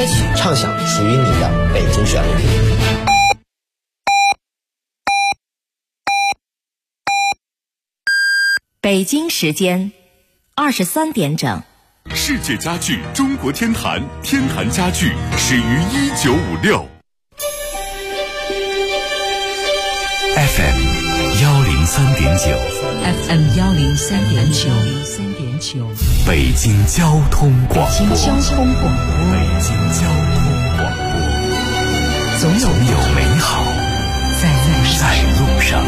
歌曲，畅享属于你的北京旋律。 北京时间23点整。 世界家具中国天坛，天坛家具始于1956。FM 103.9 FM 103.9 北京交通广播。 北京交通广播，总有美好在路上。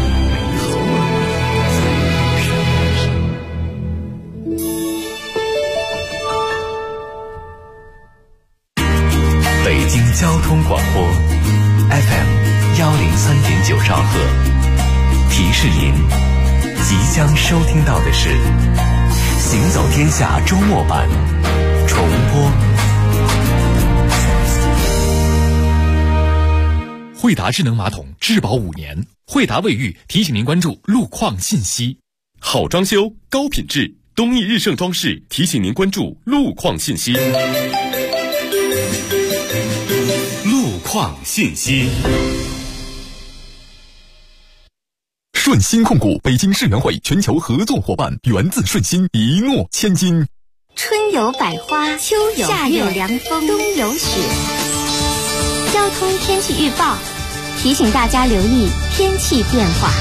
北京交通广播 FM 103.9兆赫，提示您即将收听到的是行走天下周末版重播。 惠达智能马桶质保5年，惠达卫浴提醒您关注路况信息。 好装修高品质，东义日盛装饰提醒您关注路况信息。路况信息。 顺心控股北京世园会全球合作伙伴，源自顺心，一诺千金。 春有百花，秋有夏有凉风，冬有雪。交通天气预报提醒大家留意天气变化。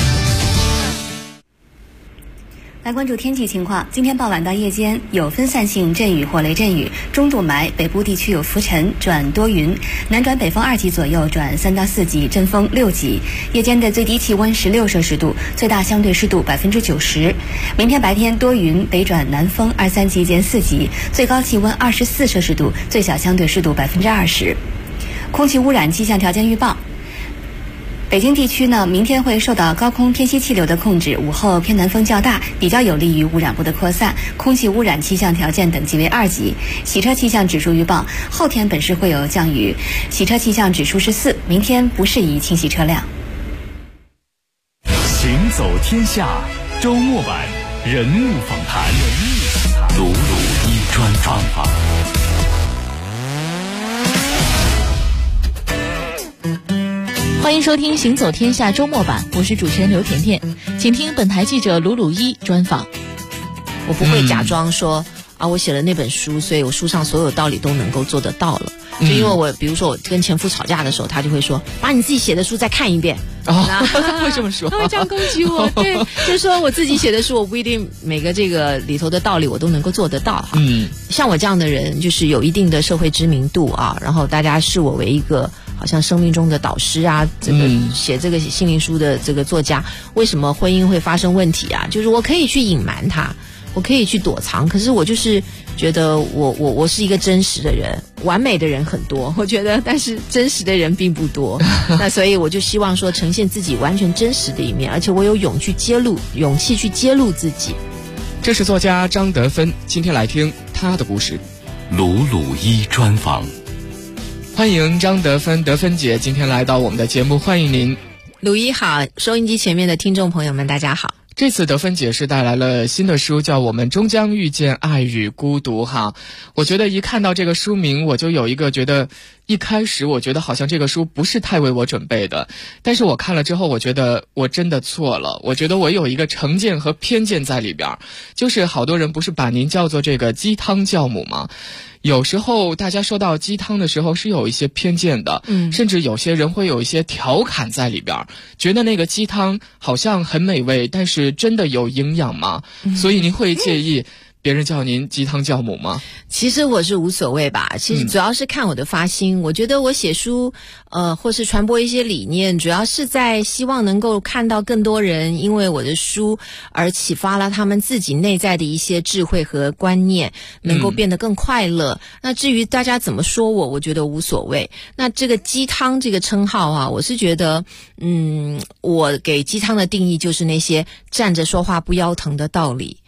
来关注天气情况，今天傍晚到夜间有分散性阵雨或雷阵雨，中度霾，北部地区有浮尘转多云，南转北风2级左右转3到4级，阵风6级。夜间的最低气温16摄氏度，最大相对湿度90%。明天白天多云，北转南风2、3级见4级，最高气温24摄氏度，最小相对湿度20%。空气污染气象条件预报。北京地区呢，明天会受到高空偏西气流的控制，午后偏南风较大，比较有利于污染物的扩散，空气污染气象条件等级为2级。洗车气象指数预报，后天本市会有降雨，洗车气象指数是4，明天不适宜清洗车辆。 行走天下周末版人物访谈，鲁鲁一专访。 欢迎收听行走天下周末版，我是主持人刘甜甜，请听本台记者鲁鲁一专访。我不会假装说我写了那本书，所以我书上所有道理都能够做得到了。就因为我比如说我跟前夫吵架的时候，他就会说把你自己写的书再看一遍。 会这么说？ 他会这样攻击我。对，就是说我自己写的书，我不一定每个这个里头的道理我都能够做得到。像我这样的人，就是有一定的社会知名度啊，然后大家视我为一个好像生命中的导师啊，这个写这个心灵书的这个作家，为什么婚姻会发生问题啊？就是我可以去隐瞒它，我可以去躲藏，可是我就是觉得我是一个真实的人，完美的人很多，我觉得，但是真实的人并不多。那所以我就希望说呈现自己完全真实的一面，而且我有勇气去揭露自己。 这是作家张德芬，今天来听他的故事。 鲁鲁一专访。 欢迎张德芬，德芬姐今天来到我们的节目，欢迎您。 鲁一好，收音机前面的听众朋友们大家好。 这次德芬姐是带来了新的书，叫《我们终将遇见爱与孤独》哈。我觉得一看到这个书名，我就有一个觉得，一开始我觉得好像这个书不是太为我准备的，但是我看了之后，我觉得我真的错了。我觉得我有一个成见和偏见在里边，就是好多人不是把您叫做这个鸡汤教母吗？有时候大家说到鸡汤的时候是有一些偏见的，甚至有些人会有一些调侃在里边，觉得那个鸡汤好像很美味，但是真的有营养吗？所以您会介意别人叫您鸡汤教母吗？ 其实我是无所谓吧，其实主要是看我的发心。我觉得我写书或是传播一些理念，主要是在希望能够看到更多人因为我的书而启发了他们自己内在的一些智慧和观念，能够变得更快乐。那至于大家怎么说我觉得无所谓。那这个鸡汤这个称号啊，我是觉得我给鸡汤的定义就是那些站着说话不腰疼的道理。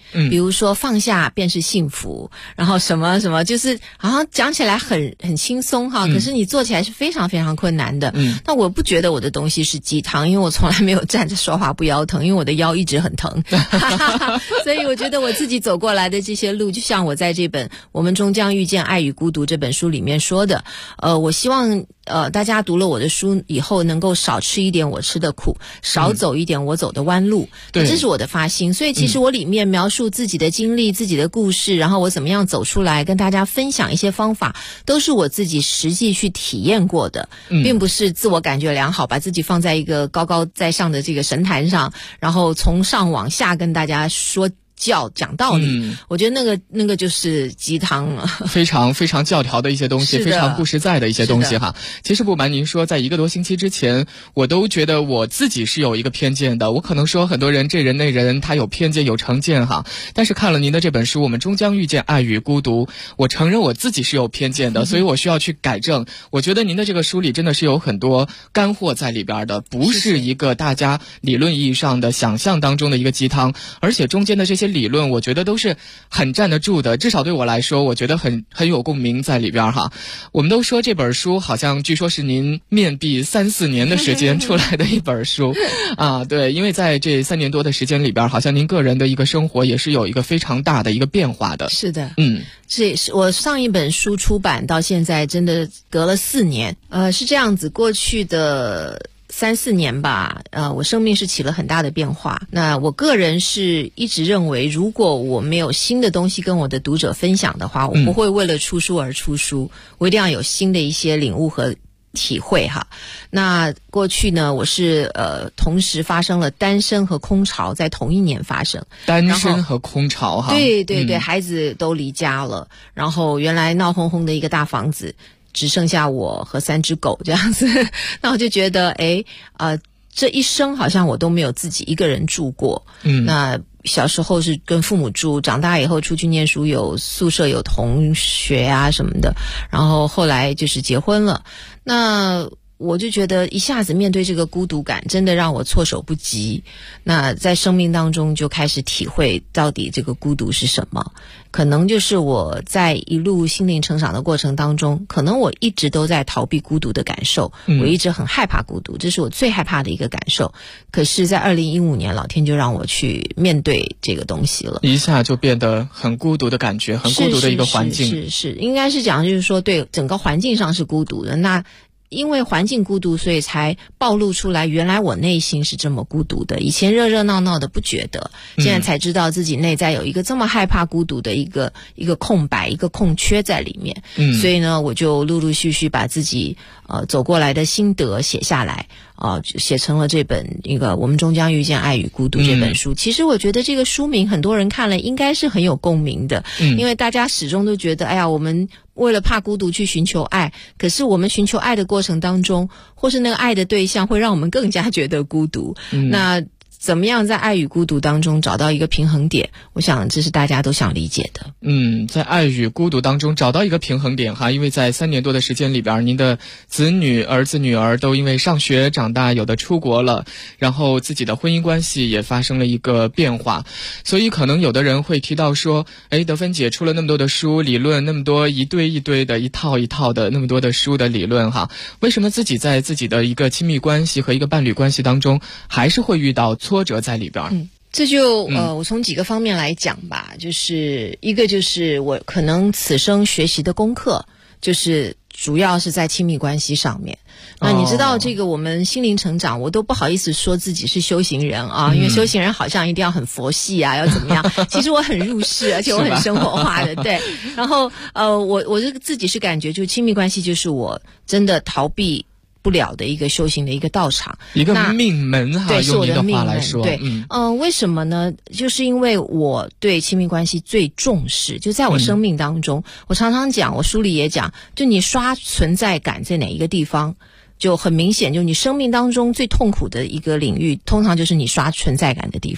比如说放下便是幸福，然后什么什么，就是好像讲起来很轻松哈，可是你做起来是非常非常困难的。那我不觉得我的东西是鸡汤，因为我从来没有站着说话不腰疼，因为我的腰一直很疼所以我觉得我自己走过来的这些路，就像我在这本《我们终将遇见爱与孤独》这本书里面说的，我希望大家读了我的书以后能够少吃一点我吃的苦，少走一点我走的弯路，这是我的发心。所以其实我里面描述自己的经历、自己的故事，然后我怎么样走出来跟大家分享一些方法，都是我自己实际去体验过的，并不是自我感觉良好，把自己放在一个高高在上的这个神坛上，然后从上往下跟大家说讲道理，我觉得那个就是鸡汤了， 非常非常教条的一些东西，非常不实在的一些东西哈。其实不瞒您说，在1个多星期之前，我都觉得我自己是有一个偏见的。我可能说很多人这人那人他有偏见有成见哈，但是看了您的这本书《我们终将遇见爱与孤独》，我承认我自己是有偏见的，所以我需要去改正。我觉得您的这个书里真的是有很多干货在里边的，不是一个大家理论意义上的想象当中的一个鸡汤，而且中间的这些理论我觉得都是很站得住的，至少对我来说我觉得很有共鸣在里边哈。我们都说这本书好像据说是您面壁3-4年的时间出来的一本书啊，对，因为在这3年多的时间里边，好像您个人的一个生活也是有一个非常大的一个变化的。 是的，是我上一本书出版到现在真的隔了4年，是这样子，过去的3-4年吧，我生命是起了很大的变化。那我个人是一直认为，如果我没有新的东西跟我的读者分享的话，我不会为了出书而出书，我一定要有新的一些领悟和体会哈。那过去呢，我是同时发生了单身和空巢，在同一年发生。 单身和空巢哈， 对对对，孩子都离家了，然后原来闹哄哄的一个大房子，只剩下我和3只狗这样子。那我就觉得这一生好像我都没有自己一个人住过。那小时候是跟父母住，长大以后出去念书，有宿舍有同学啊什么的，然后后来就是结婚了。那我就觉得一下子面对这个孤独感真的让我措手不及。那在生命当中就开始体会到底这个孤独是什么，可能就是我在一路心灵成长的过程当中，可能我一直都在逃避孤独的感受，我一直很害怕孤独，这是我最害怕的一个感受。可是在2015年老天就让我去面对这个东西了， 一下就变得很孤独的感觉，很孤独的一个环境。 是应该是讲就是说对整个环境上是孤独的，那因为环境孤独，所以才暴露出来原来我内心是这么孤独的。以前热热闹闹的不觉得，现在才知道自己内在有一个这么害怕孤独的一个空白，一个空缺在里面。所以呢，我就陆陆续续把自己走过来的心得写下来，写成了这本一个《我们终将遇见爱与孤独》这本书。其实我觉得这个书名很多人看了应该是很有共鸣的，因为大家始终都觉得，哎呀，我们为了怕孤独去寻求爱，可是我们寻求爱的过程当中，或是那个爱的对象会让我们更加觉得孤独。那怎么样在爱与孤独当中找到一个平衡点，我想这是大家都想理解的。 在爱与孤独当中找到一个平衡点哈，因为在3年多的时间里边，您的子女儿子女儿都因为上学长大，有的出国了，然后自己的婚姻关系也发生了一个变化，所以可能有的人会提到说，德芬姐出了那么多的书理论，那么多一堆一堆的一套一套的那么多的书的理论哈，为什么自己在自己的一个亲密关系和一个伴侣关系当中还是会遇到挫折在里边？ 这就我从几个方面来讲吧，就是一个就是我可能此生学习的功课，就是主要是在亲密关系上面。那你知道这个我们心灵成长，我都不好意思说自己是修行人啊，因为修行人好像一定要很佛系啊，要怎么样？其实我很入世，而且我很生活化的，对。然后我这个自己是感觉，就亲密关系就是我真的逃避不了的一个修行的一个道场， 一个命门哈， 对，是我的命门来说， 对，为什么呢？就是因为我对亲密关系最重视，就在我生命当中，我常常讲，我书里也讲，就你刷存在感在哪一个地方，就很明显，就你生命当中最痛苦的一个领域，通常就是你刷存在感的地方。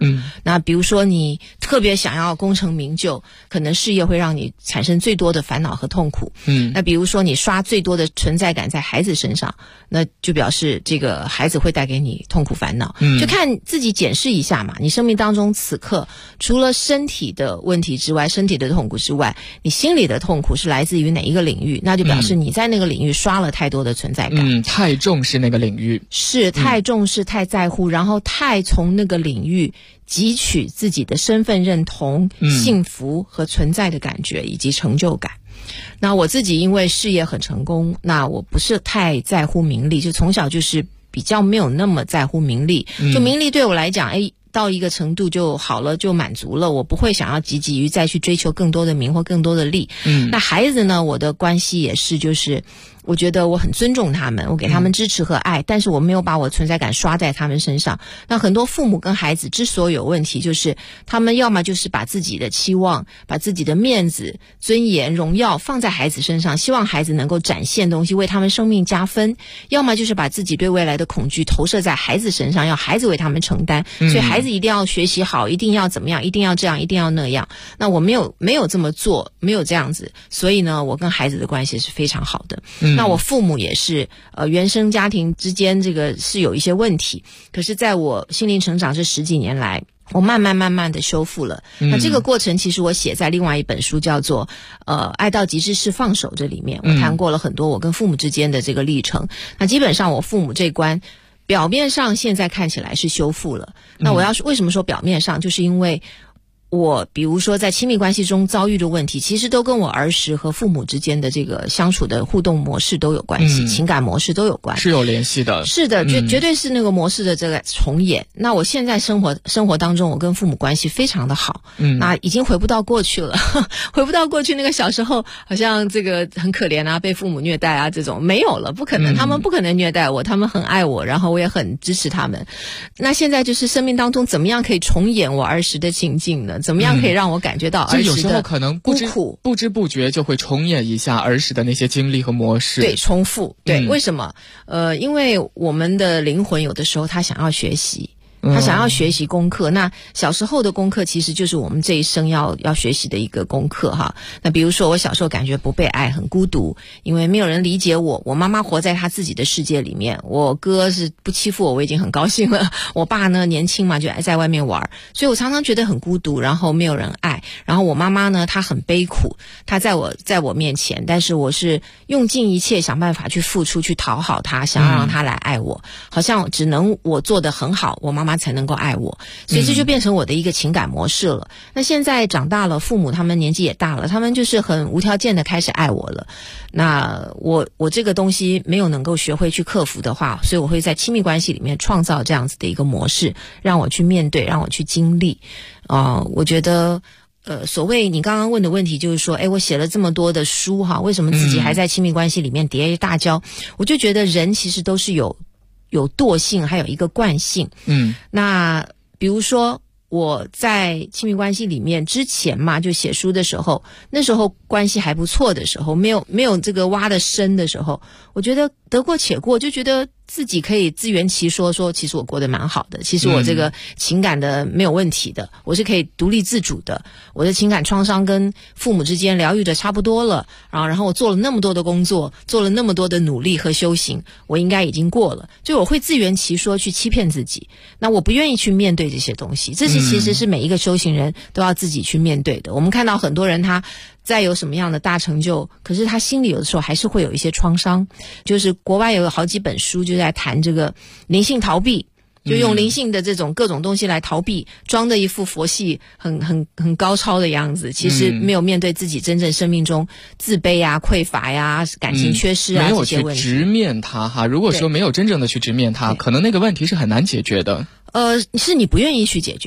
那比如说你特别想要功成名就，可能事业会让你产生最多的烦恼和痛苦。那比如说你刷最多的存在感在孩子身上，那就表示这个孩子会带给你痛苦烦恼。就看自己检视一下嘛，你生命当中此刻除了身体的问题之外，身体的痛苦之外，你心里的痛苦是来自于哪一个领域，那就表示你在那个领域刷了太多的存在感。 太重视那个领域， 是太重视太在乎，然后太从那个领域汲取自己的身份认同、幸福和存在的感觉以及成就感。那我自己因为事业很成功，那我不是太在乎名利，就从小就是比较没有那么在乎名利。就名利对我来讲，到一个程度就好了，就满足了，我不会想要积极于再去追求更多的名或更多的利。那孩子呢，我的关系也是，就是我觉得我很尊重他们，我给他们支持和爱，但是我没有把我存在感刷在他们身上。那很多父母跟孩子之所以有问题，就是他们要么就是把自己的期望、把自己的面子、尊严、荣耀放在孩子身上，希望孩子能够展现东西，为他们生命加分；要么就是把自己对未来的恐惧投射在孩子身上，要孩子为他们承担。所以孩子一定要学习好，一定要怎么样，一定要这样，一定要那样。那我没有这么做，没有这样子，所以呢，我跟孩子的关系是非常好的。那我父母也是，原生家庭之间这个是有一些问题，可是在我心灵成长这10几年来，我慢慢的修复了。那这个过程其实我写在另外一本书叫做爱到极致是放手，这里面我谈过了很多我跟父母之间的这个历程。那基本上我父母这关表面上现在看起来是修复了。那我要为什么说表面上，就是因为我比如说在亲密关系中遭遇的问题，其实都跟我儿时和父母之间的这个相处的互动模式都有关系，情感模式都有关， 是有联系的。 是的，绝对是那个模式的这个重演。那我现在生活当中，我跟父母关系非常的好，那已经回不到过去了，回不到过去那个小时候好像这个很可怜啊，被父母虐待啊，这种没有了，不可能，他们不可能虐待我，他们很爱我，然后我也很支持他们。那现在就是生命当中怎么样可以重演我儿时的情境呢？怎么样可以让我感觉到儿时的孤苦？ 就有时候可能不知不觉就会重演一下儿时的那些经历和模式。 对，重复。对，为什么？因为我们的灵魂有的时候他想要学习。他想要学习功课，那小时候的功课其实就是我们这一生要学习的一个功课哈。那比如说我小时候感觉不被爱，很孤独，因为没有人理解我，我妈妈活在她自己的世界里面，我哥是不欺负我已经很高兴了，我爸呢年轻嘛就爱在外面玩，所以我常常觉得很孤独，然后没有人爱。然后我妈妈呢她很悲苦，她在我面前，但是我是用尽一切想办法去付出，去讨好她，想要让她来爱我，好像只能我做得很好，我妈妈才能够爱我，所以这就变成我的一个情感模式了。那现在长大了，父母他们年纪也大了，他们就是很无条件的开始爱我了。那我这个东西没有能够学会去克服的话，所以我会在亲密关系里面创造这样子的一个模式，让我去面对，让我去经历。我觉得所谓你刚刚问的问题就是说，我写了这么多的书哈，为什么自己还在亲密关系里面跌大跤？我就觉得人其实都是有惰性，还有一个惯性。那比如说我在亲密关系里面之前嘛，就写书的时候，那时候关系还不错的时候，没有这个挖的深的时候，我觉得得过且过，就觉得自己可以自圆其说，说其实我过得蛮好的，其实我这个情感的没有问题的，我是可以独立自主的，我的情感创伤跟父母之间疗愈的差不多了，然后我做了那么多的工作，做了那么多的努力和修行，我应该已经过了，就我会自圆其说去欺骗自己。那我不愿意去面对这些东西，这其实是每一个修行人都要自己去面对的。我们看到很多人他再有什么样的大成就，可是他心里有的时候还是会有一些创伤。就是国外有好几本书就在谈这个灵性逃避，就用灵性的这种各种东西来逃避，装的一副佛系很高超的样子，其实没有面对自己真正生命中自卑啊、匮乏呀、感情缺失啊这些问题。 没有去直面它哈。如果说没有真正的去直面它，可能那个问题是很难解决的。 是你不愿意去解决。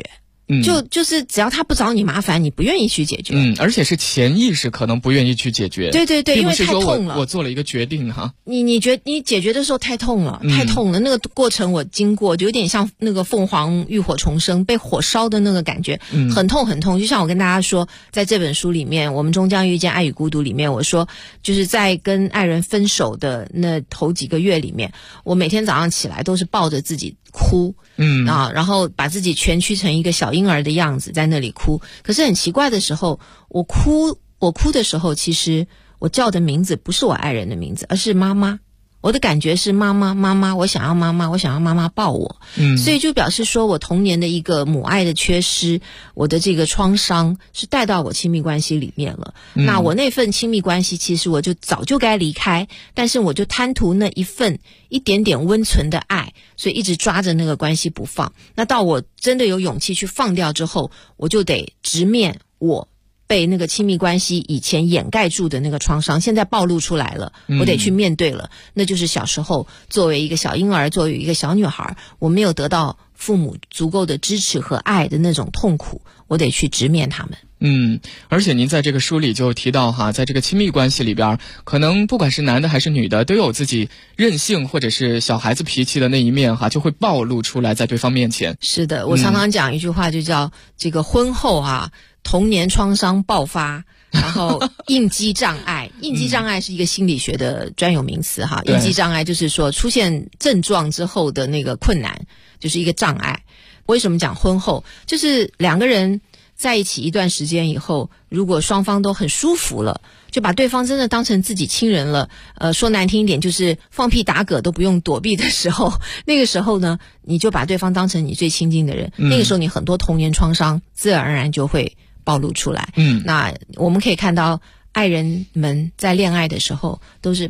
就是只要他不找你麻烦，你不愿意去解决。 而且是潜意识可能不愿意去解决。 对对对，因为太痛了。 我做了一个决定哈。 你解决的时候太痛了，太痛了。那个过程我经过，就有点像那个凤凰浴火重生，被火烧的那个感觉，很痛很痛。就像我跟大家说，在这本书里面，我们终将遇见爱与孤独里面，我说就是在跟爱人分手的那头几个月里面，我每天早上起来都是抱着自己哭，然后把自己蜷曲成一个小婴儿的样子在那里哭。可是很奇怪的时候，我哭的时候，其实我叫的名字不是我爱人的名字，而是妈妈。我的感觉是妈妈，我想要妈妈，我想要妈妈抱我。所以就表示说我童年的一个母爱的缺失，我的这个创伤是带到我亲密关系里面了。那我那份亲密关系其实我就早就该离开，但是我就贪图那一份一点点温存的爱，所以一直抓着那个关系不放。那到我真的有勇气去放掉之后，我就得直面我被那个亲密关系以前掩盖住的那个创伤，现在暴露出来了，我得去面对了。那就是小时候作为一个小婴儿，作为一个小女孩，我没有得到父母足够的支持和爱的那种痛苦，我得去直面他们。 而且您在这个书里就提到哈，在这个亲密关系里边，可能不管是男的还是女的，都有自己任性或者是小孩子脾气的那一面哈，就会暴露出来在对方面前。 是的，我常常讲一句话，就叫这个婚后童年创伤爆发，然后应激障碍。应激障碍是一个心理学的专有名词哈。应激障碍就是说出现症状之后的那个困难，就是一个障碍。为什么讲婚后？就是两个人在一起一段时间以后，如果双方都很舒服了，就把对方真的当成自己亲人了，说难听一点就是放屁打嗝都不用躲避的时候，那个时候呢，你就把对方当成你最亲近的人，那个时候你很多童年创伤自然而然就会暴露出来。那我们可以看到爱人们在恋爱的时候都是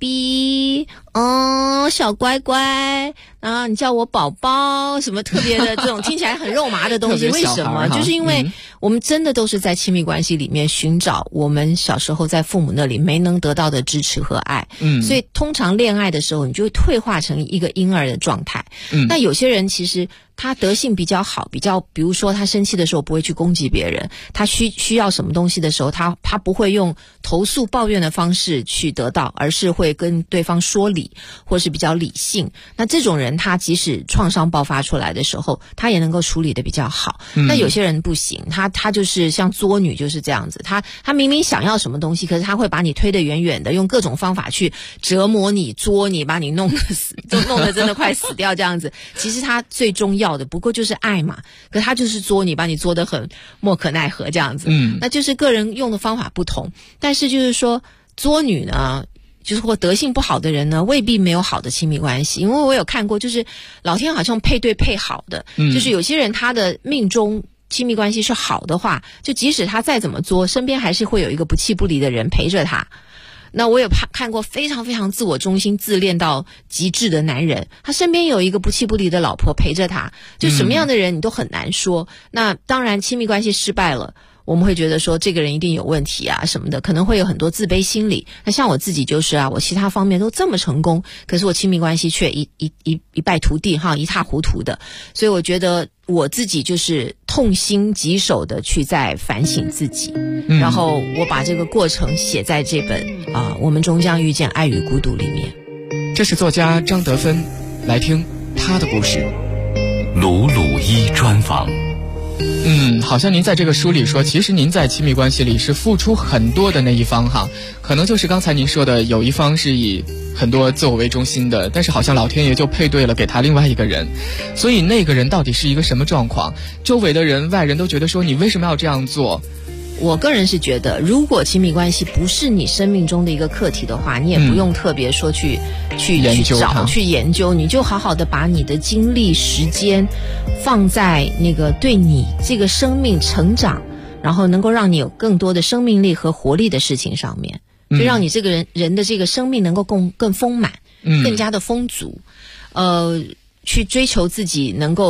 baby， 小乖乖啊，你叫我宝宝，什么特别的这种听起来很肉麻的东西。为什么？就是因为我们真的都是在亲密关系里面寻找我们小时候在父母那里没能得到的支持和爱。所以通常恋爱的时候，你就会退化成一个婴儿的状态。那有些人其实他德性比较好，比如说他生气的时候不会去攻击别人，他需要什么东西的时候，他不会用投诉抱怨的方式去得到，而是会跟对方说理，或是比较理性。那这种人他即使创伤爆发出来的时候，他也能够处理得比较好。那有些人不行，他就是像作女就是这样子，他明明想要什么东西，可是他会把你推得远远的，用各种方法去折磨你、作你，把你弄得死，都弄得真的快死掉这样子。其实他最重要的不过就是爱嘛，可他就是作你，把你作得很莫可奈何这样子。那就是个人用的方法不同，但是就是说作女呢，就是或德性不好的人呢，未必没有好的亲密关系。因为我有看过，就是老天好像配对配好的，就是有些人他的命中亲密关系是好的话，就即使他再怎么作，身边还是会有一个不弃不离的人陪着他。那我有看过非常非常自我中心、自恋到极致的男人，他身边有一个不弃不离的老婆陪着他，就什么样的人你都很难说。那当然亲密关系失败了，我们会觉得说这个人一定有问题啊什么的，可能会有很多自卑心理。那像我自己就是我其他方面都这么成功，可是我亲密关系却一败涂地一塌糊涂的。所以我觉得我自己就是痛心疾首的去在反省自己，然后我把这个过程写在这本我们终将遇见爱与孤独里面。 这是作家张德芬，来听他的故事。 鲁鲁一专访。 好像您在这个书里说，其实您在亲密关系里是付出很多的那一方哈，可能就是刚才您说的，有一方是以很多自我为中心的，但是好像老天爷就配对了给他另外一个人，所以那个人到底是一个什么状况？周围的人、外人都觉得说你为什么要这样做？ 我个人是觉得，如果亲密关系不是你生命中的一个课题的话，你也不用特别说去研究，你就好好的把你的精力、时间放在那个对你这个生命成长，然后能够让你有更多的生命力和活力的事情上面，就让你这个人的这个生命能够更丰满，更加的丰足。去追求自己能够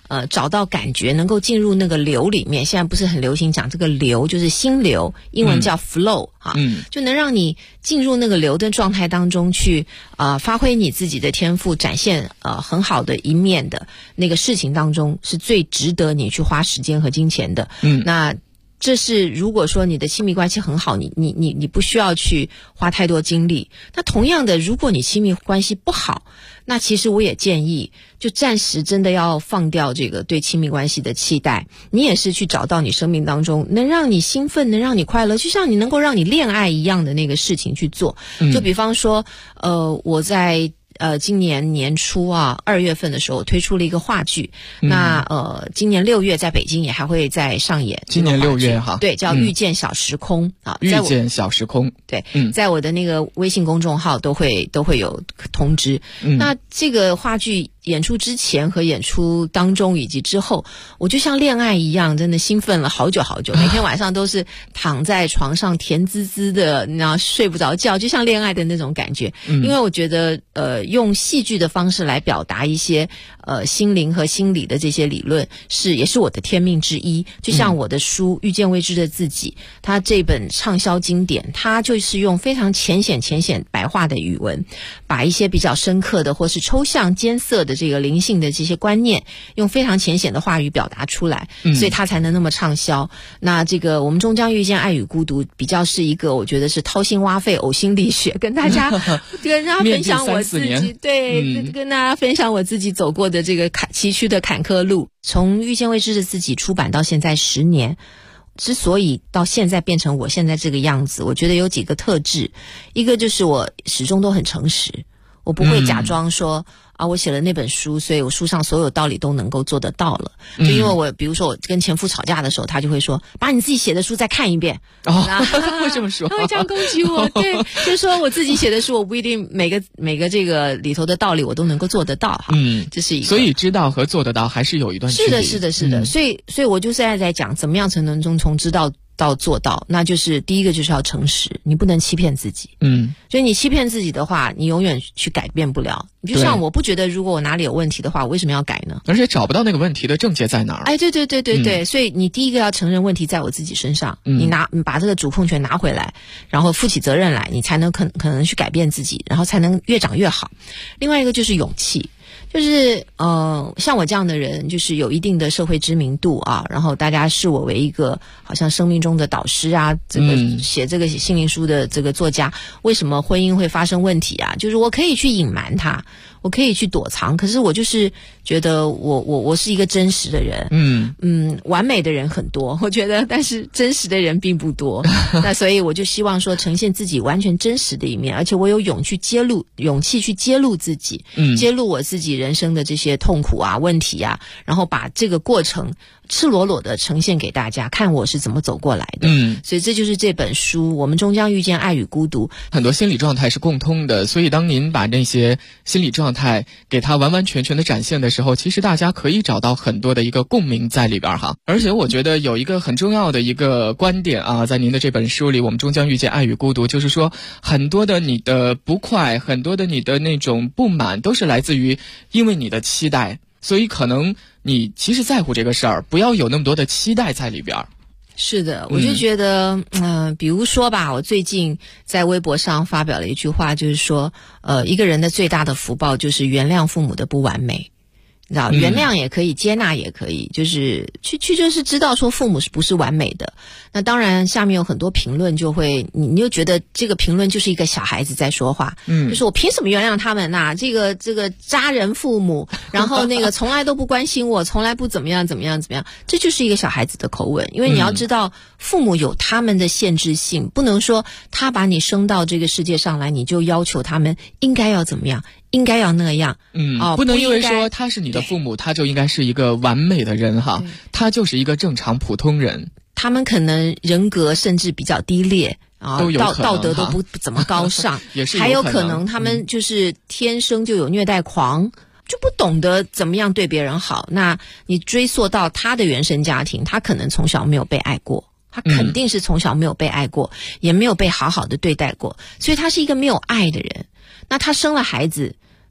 找到感觉，能够进入那个流里面。现在不是很流行讲这个流，就是心流，英文叫 flow 就能让你进入那个流的状态当中去发挥你自己的天赋，展现很好的一面的那个事情当中，是最值得你去花时间和金钱的。那这是如果说你的亲密关系很好，你不需要去花太多精力。那同样的，如果你亲密关系不好，那其实我也建议就暂时真的要放掉这个对亲密关系的期待，你也是去找到你生命当中能让你兴奋，能让你快乐，就像你能够让你恋爱一样的那个事情去做。就比方说我在今年年初2月份的时候推出了一个话剧，那今年6月在北京也还会再上演。 今年6月对，叫遇见小时空遇见小时空。 对，在我的那个微信公众号都会有通知。那这个话剧演出之前和演出当中以及之后，我就像恋爱一样，真的兴奋了好久好久，每天晚上都是躺在床上甜滋滋的，然后睡不着觉，就像恋爱的那种感觉。因为我觉得用戏剧的方式来表达一些心灵和心理的这些理论也是我的天命之一。就像我的书《遇见未知的自己》，它这本畅销经典，它就是用非常浅显白话的语文，把一些比较深刻的或是抽象艰涩的这个灵性的这些观念，用非常浅显的话语表达出来，所以它才能那么畅销。那这个我们终将遇见爱与孤独，比较是一个我觉得是掏心挖肺呕心沥血，跟大家分享我自己，对，跟大家分享我自己走过的这个崎岖的坎坷路。从遇见未知的自己出版到现在10年，之所以到现在变成我现在这个样子，我觉得有几个特质。一个就是我始终都很诚实，我不会假装说我写了那本书，所以我书上所有道理都能够做得到了。就因为我比如说我跟前夫吵架的时候，他就会说把你自己写的书再看一遍。 为什么说？ 他会这样攻击我。对，就是说我自己写的书，我不一定每个这个里头的道理我都能够做得到这是一个。 所以知道和做得到还是有一段距离。 是的。所以我就现在在讲怎么样才能从知道到做到，那就是第一个就是要诚实，你不能欺骗自己。所以你欺骗自己的话，你永远去改变不了。就像我不觉得如果我哪里有问题的话，我为什么要改呢？ 而且找不到那个问题的症结在哪儿。 对，所以你第一个要承认问题在我自己身上，你把这个主控权拿回来，然后负起责任来，你才能可能去改变自己，然后才能越长越好。另外一个就是勇气。就是像我这样的人，就是有一定的社会知名度然后大家视我为一个好像生命中的导师这个写这个心灵书的这个作家，为什么婚姻会发生问题就是我可以去隐瞒它，我可以去躲藏，可是我就是觉得我是一个真实的人。完美的人很多，我觉得，但是真实的人并不多。那所以我就希望说呈现自己完全真实的一面，而且我有勇气去揭露自己，揭露我自己人生的这些痛苦问题然后把这个过程赤裸裸的呈现给大家看，我是怎么走过来的。所以这就是这本书我们终将遇见爱与孤独。 很多心理状态是共通的，所以当您把那些心理状态给它完完全全的展现的时候，其实大家可以找到很多的一个共鸣在里边而且我觉得有一个很重要的一个观点在您的这本书里，我们终将遇见爱与孤独，就是说很多的你的不快，很多的你的那种不满，都是来自于因为你的期待，所以可能你其实在乎这个事儿，不要有那么多的期待在里边。 是的，我就觉得比如说吧，我最近在微博上发表了一句话，就是说一个人的最大的福报就是原谅父母的不完美。你知道，原谅也可以，接纳也可以，就是就是知道说父母是不是完美的。那当然下面有很多评论就会你就觉得这个评论就是一个小孩子在说话，就是我凭什么原谅他们这个渣人父母，然后那个从来都不关心我，从来不怎么样，这就是一个小孩子的口吻。因为你要知道父母有他们的限制性，不能说他把你生到这个世界上来，你就要求他们应该要怎么样，应该要那样。 不能因为说他是你的父母，他就应该是一个完美的人他就是一个正常普通人。 他们可能人格甚至比较低劣道德都不怎么高尚也是还有可能他们就是天生就有虐待狂，就不懂得怎么样对别人好。那你追溯到他的原生家庭，他可能从小没有被爱过，他肯定是从小没有被爱过，也没有被好好的对待过，所以他是一个没有爱的人。那他生了孩子，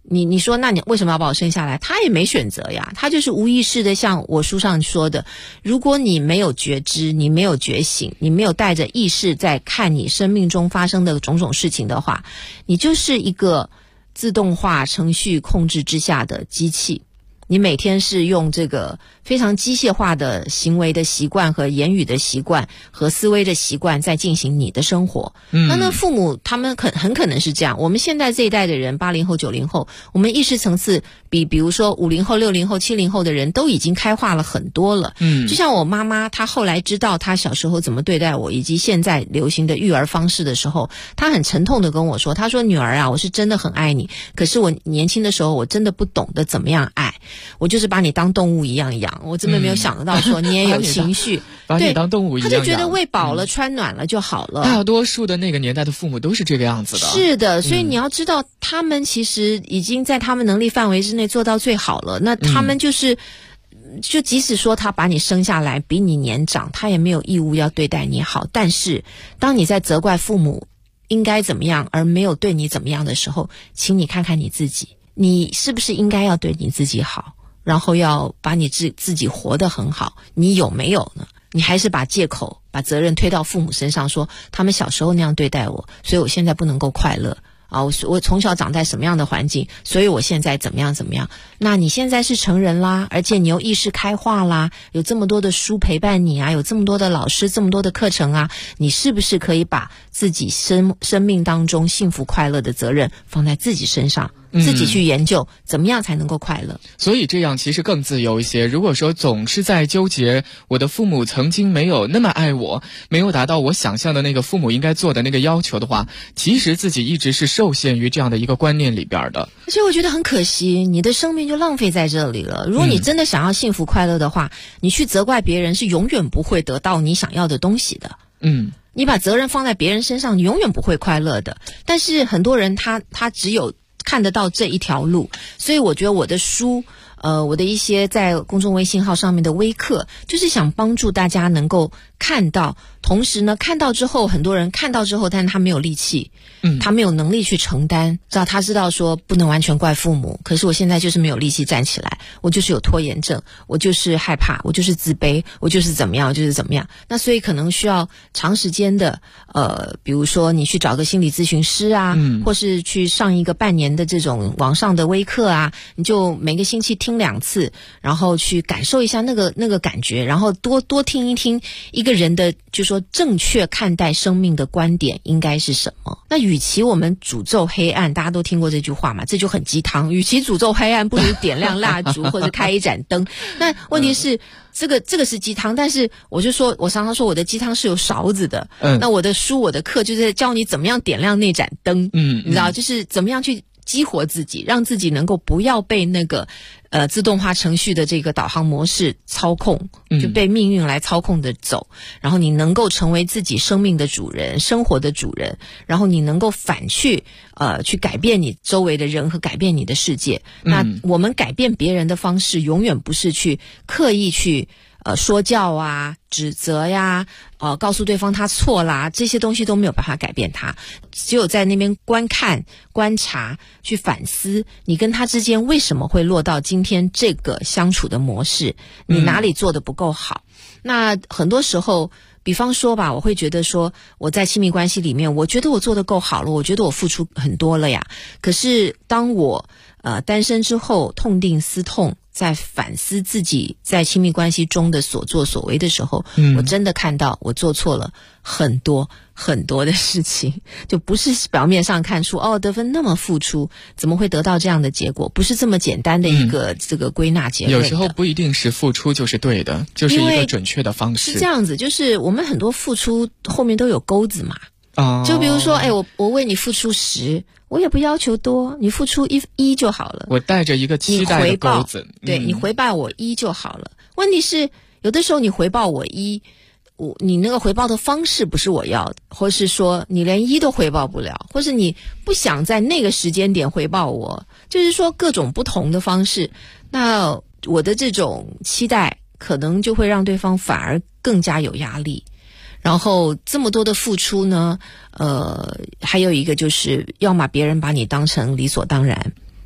你说那你为什么要把我生下来？他也没选择呀，他就是无意识的，像我书上说的，如果你没有觉知，你没有觉醒，你没有带着意识在看你生命中发生的种种事情的话，你就是一个自动化程序控制之下的机器。你每天是用这个非常机械化的行为的习惯和言语的习惯和思维的习惯在进行你的生活。那父母他们很可能是这样。我们现在这一代的人，80后、90后，我们意识层次比如说50后、60后、70后的人都已经开化了很多了。就像我妈妈，她后来知道她小时候怎么对待我，以及现在流行的育儿方式的时候，她很沉痛的跟我说，她说女儿啊，我是真的很爱你，可是我年轻的时候我真的不懂得怎么样爱，我就是把你当动物一样养，我真的没有想得到说你也有情绪， 把你当动物一样养， 他就觉得喂饱了、穿暖了就好了。 大多数的那个年代的父母都是这个样子的。 是的，所以你要知道，他们其实已经在他们能力范围之内做到最好了。那他们就即使说他把你生下来比你年长，他也没有义务要对待你好。但是当你在责怪父母应该怎么样而没有对你怎么样的时候，请你看看你自己，你是不是应该要对你自己好，然后要把你自己活得很好，你有没有呢？你还是把借口把责任推到父母身上，说他们小时候那样对待我，所以我现在不能够快乐啊！我从小长在什么样的环境，所以我现在怎么样。那你现在是成人啦，而且你又意识开化啦，有这么多的书陪伴你啊，有这么多的老师，这么多的课程啊，你是不是可以把自己生命当中幸福快乐的责任放在自己身上，自己去研究怎么样才能够快乐。 所以这样其实更自由一些。如果说总是在纠结我的父母曾经没有那么爱我，没有达到我想象的那个父母应该做的那个要求的话，其实自己一直是受限于这样的一个观念里边的。 而且我觉得很可惜，你的生命就浪费在这里了。如果你真的想要幸福快乐的话，你去责怪别人是永远不会得到你想要的东西的。你把责任放在别人身上，你永远不会快乐的。但是很多人他只有看得到这一条路，所以我觉得我的书我的一些在公众微信号上面的微课，就是想帮助大家能够看到，同时呢看到之后，很多人看到之后，但是他没有力气，他没有能力去承担，他知道说不能完全怪父母，可是我现在就是没有力气站起来，我就是有拖延症，我就是害怕，我就是自卑，我就是怎么样，那所以可能需要长时间的比如说你去找个心理咨询师啊，或是去上一个半年的这种网上的微课啊，你就每个星期听2次，然后去感受一下那个感觉，然后多听一听一个人的就说正确看待生命的观点应该是什么。那与其我们诅咒黑暗，大家都听过这句话嘛，这就很鸡汤，与其诅咒黑暗，不如点亮蜡烛或者开一盏灯。那问题是这个是鸡汤，但是我常常说我的鸡汤是有勺子的。那我的书我的课就是教你怎么样点亮那盏灯。你知道，就是怎么样去激活自己，让自己能够不要被那个自动化程序的这个导航模式操控，就被命运来操控的走，然后你能够成为自己生命的主人，生活的主人，然后你能够反去改变你周围的人和改变你的世界。那我们改变别人的方式永远不是去刻意去说教啊、指责呀、告诉对方他错啦，这些东西都没有办法改变他。只有在那边观看、观察、去反思，你跟他之间为什么会落到今天这个相处的模式，你哪里做得不够好。那很多时候比方说吧，我会觉得说我在亲密关系里面，我觉得我做得够好了，我觉得我付出很多了呀。可是当我单身之后痛定思痛，在反思自己在亲密关系中的所作所为的时候，我真的看到我做错了很多很多的事情，就不是表面上看出德芬那么付出，怎么会得到这样的结果，不是这么简单的一个这个归纳结论的。 有时候不一定是付出就是对的，就是一个准确的方式。 是这样子，就是我们很多付出后面都有钩子嘛。就比如说我为你付出10，我也不要求多，你付出一就好了， 我带着一个期待的钩子， 对，你回报我1就好了。问题是有的时候你回报我1，你那个回报的方式不是我要的，或是说你连1都回报不了，或是你不想在那个时间点回报我，就是说各种不同的方式。那我的这种期待可能就会让对方反而更加有压力。然后这么多的付出呢，还有一个就是要么别人把你当成理所当然，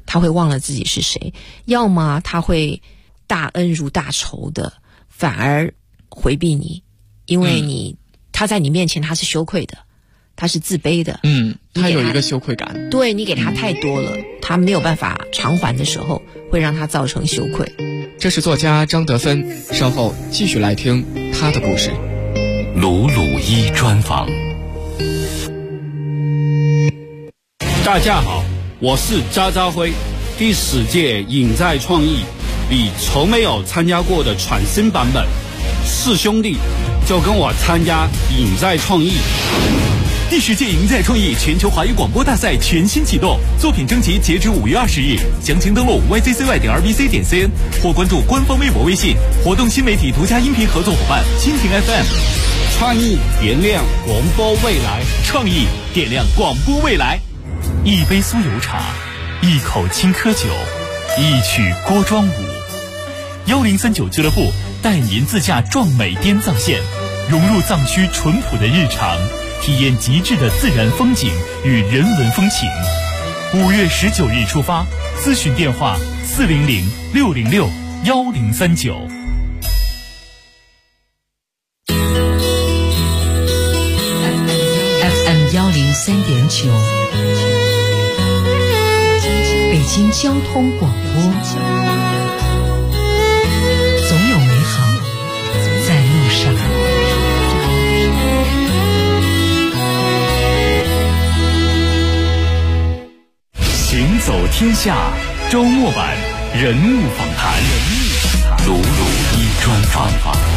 他会忘了自己是谁，要么他会大恩如大仇的反而回避你，因为他在你面前他是羞愧的，他是自卑的， 他有一个羞愧感， 对，你给他太多了，他没有办法偿还的时候会让他造成羞愧。 这是作家张德芬，稍后继续来听他的故事。 鲁鲁一专访。 大家好，我是渣渣辉。第10届影在创意里从没有参加过的全新版本，四兄弟就跟我参加影在创意。 第10届影在创意全球华语广播大赛全新启动，作品征集截止5月20日，详情登录 yzcy.rbc.cn 或关注官方微博微信。活动新媒体独家音频合作伙伴蜻蜓 FM。 创意点亮广播未来， 创意点亮广播未来。一杯酥油茶，一口青稞酒，一曲锅庄舞。1039俱乐部带您自驾壮美滇藏线，融入藏区淳朴的日常，体验极致的自然风景与人文风情。5月19日出发，咨询电话400-606-1039。 103.9，北京交通广播，总有美好在路上。 行走天下周末版人物访谈， 鲁鲁一专访。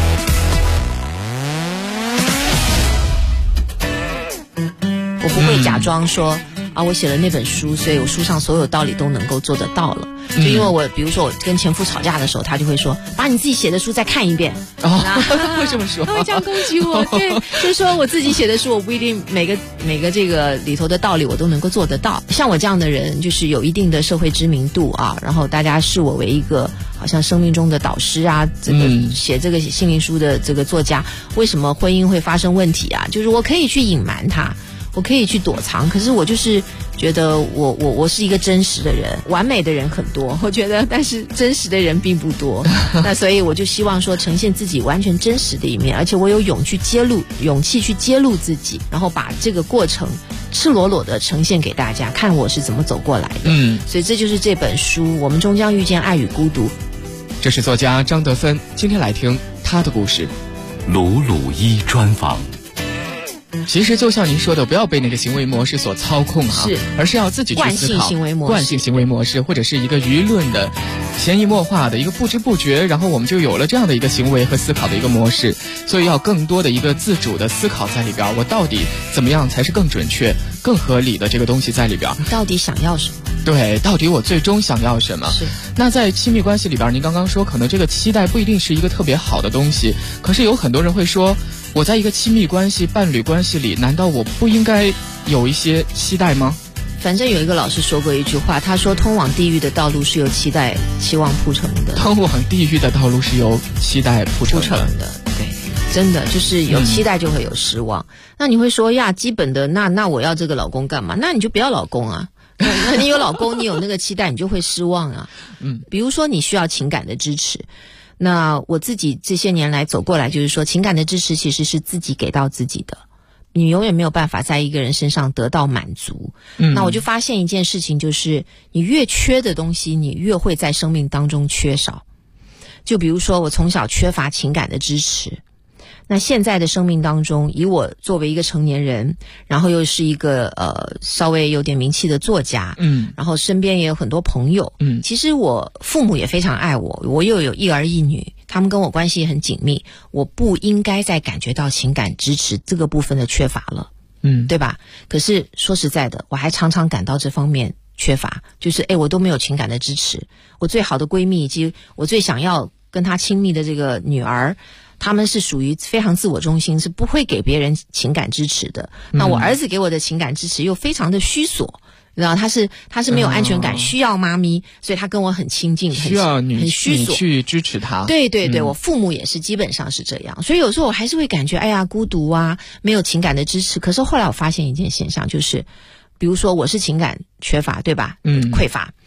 我不会假装说我写了那本书，所以我书上所有道理都能够做得到了。就因为比如说我跟前夫吵架的时候，他就会说把你自己写的书再看一遍。 为什么说？ 他会这样攻击我，对，就是说我自己写的书，我不一定每个这个里头的道理我都能够做得到。像我这样的人，就是有一定的社会知名度啊，然后大家视我为一个好像生命中的导师啊，这个写这个心灵书的这个作家，为什么婚姻会发生问题啊？就是我可以去隐瞒它。我可以去躲藏，可是我就是觉得我是一个真实的人，完美的人很多，我觉得，但是真实的人并不多。那所以我就希望说呈现自己完全真实的一面，而且我有勇气去揭露自己，然后把这个过程赤裸裸的呈现给大家，看我是怎么走过来的。所以这就是这本书，我们终将遇见爱与孤独。 这是作家张德芬，今天来听他的故事。 鲁鲁一专访。 其实就像您说的，不要被那个行为模式所操控而是要自己去思考惯性行为模式，或者是一个舆论的潜移默化的一个不知不觉，然后我们就有了这样的一个行为和思考的一个模式。所以要更多的一个自主的思考在里边，我到底怎么样才是更准确更合理的这个东西在里边。 你到底想要什么？ 对，到底我最终想要什么？ 是。 那在亲密关系里边，您刚刚说可能这个期待不一定是一个特别好的东西，可是有很多人会说，我在一个亲密关系伴侣关系里，难道我不应该有一些期待吗？ 反正有一个老师说过一句话，他说通往地狱的道路是由期望铺成的。通往地狱的道路是由期待铺成的。对，真的就是有期待就会有失望。那你会说呀，基本的那我要这个老公干嘛？那你就不要老公啊。那你有老公，你有那个期待，你就会失望啊。比如说你需要情感的支持。那我自己这些年来走过来，就是说情感的支持其实是自己给到自己的，你永远没有办法在一个人身上得到满足。那我就发现一件事情，就是你越缺的东西，你越会在生命当中缺少。就比如说我从小缺乏情感的支持，那现在的生命当中，以我作为一个成年人，然后又是一个稍微有点名气的作家，然后身边也有很多朋友，其实我父母也非常爱我，我又有一儿一女，他们跟我关系也很紧密，我不应该再感觉到情感支持这个部分的缺乏了，对吧？可是说实在的，我还常常感到这方面缺乏，就是我都没有情感的支持，我最好的闺蜜以及我最想要跟她亲密的这个女儿，他们是属于非常自我中心，是不会给别人情感支持的。那我儿子给我的情感支持又非常的虚索，你知道他是没有安全感，需要妈咪，所以他跟我很亲近， 需要你去支持他。 对对对，我父母也是基本上是这样，所以有时候我还是会感觉孤独啊，没有情感的支持。可是后来我发现一件现象，就是比如说我是情感缺乏，对吧？匮乏。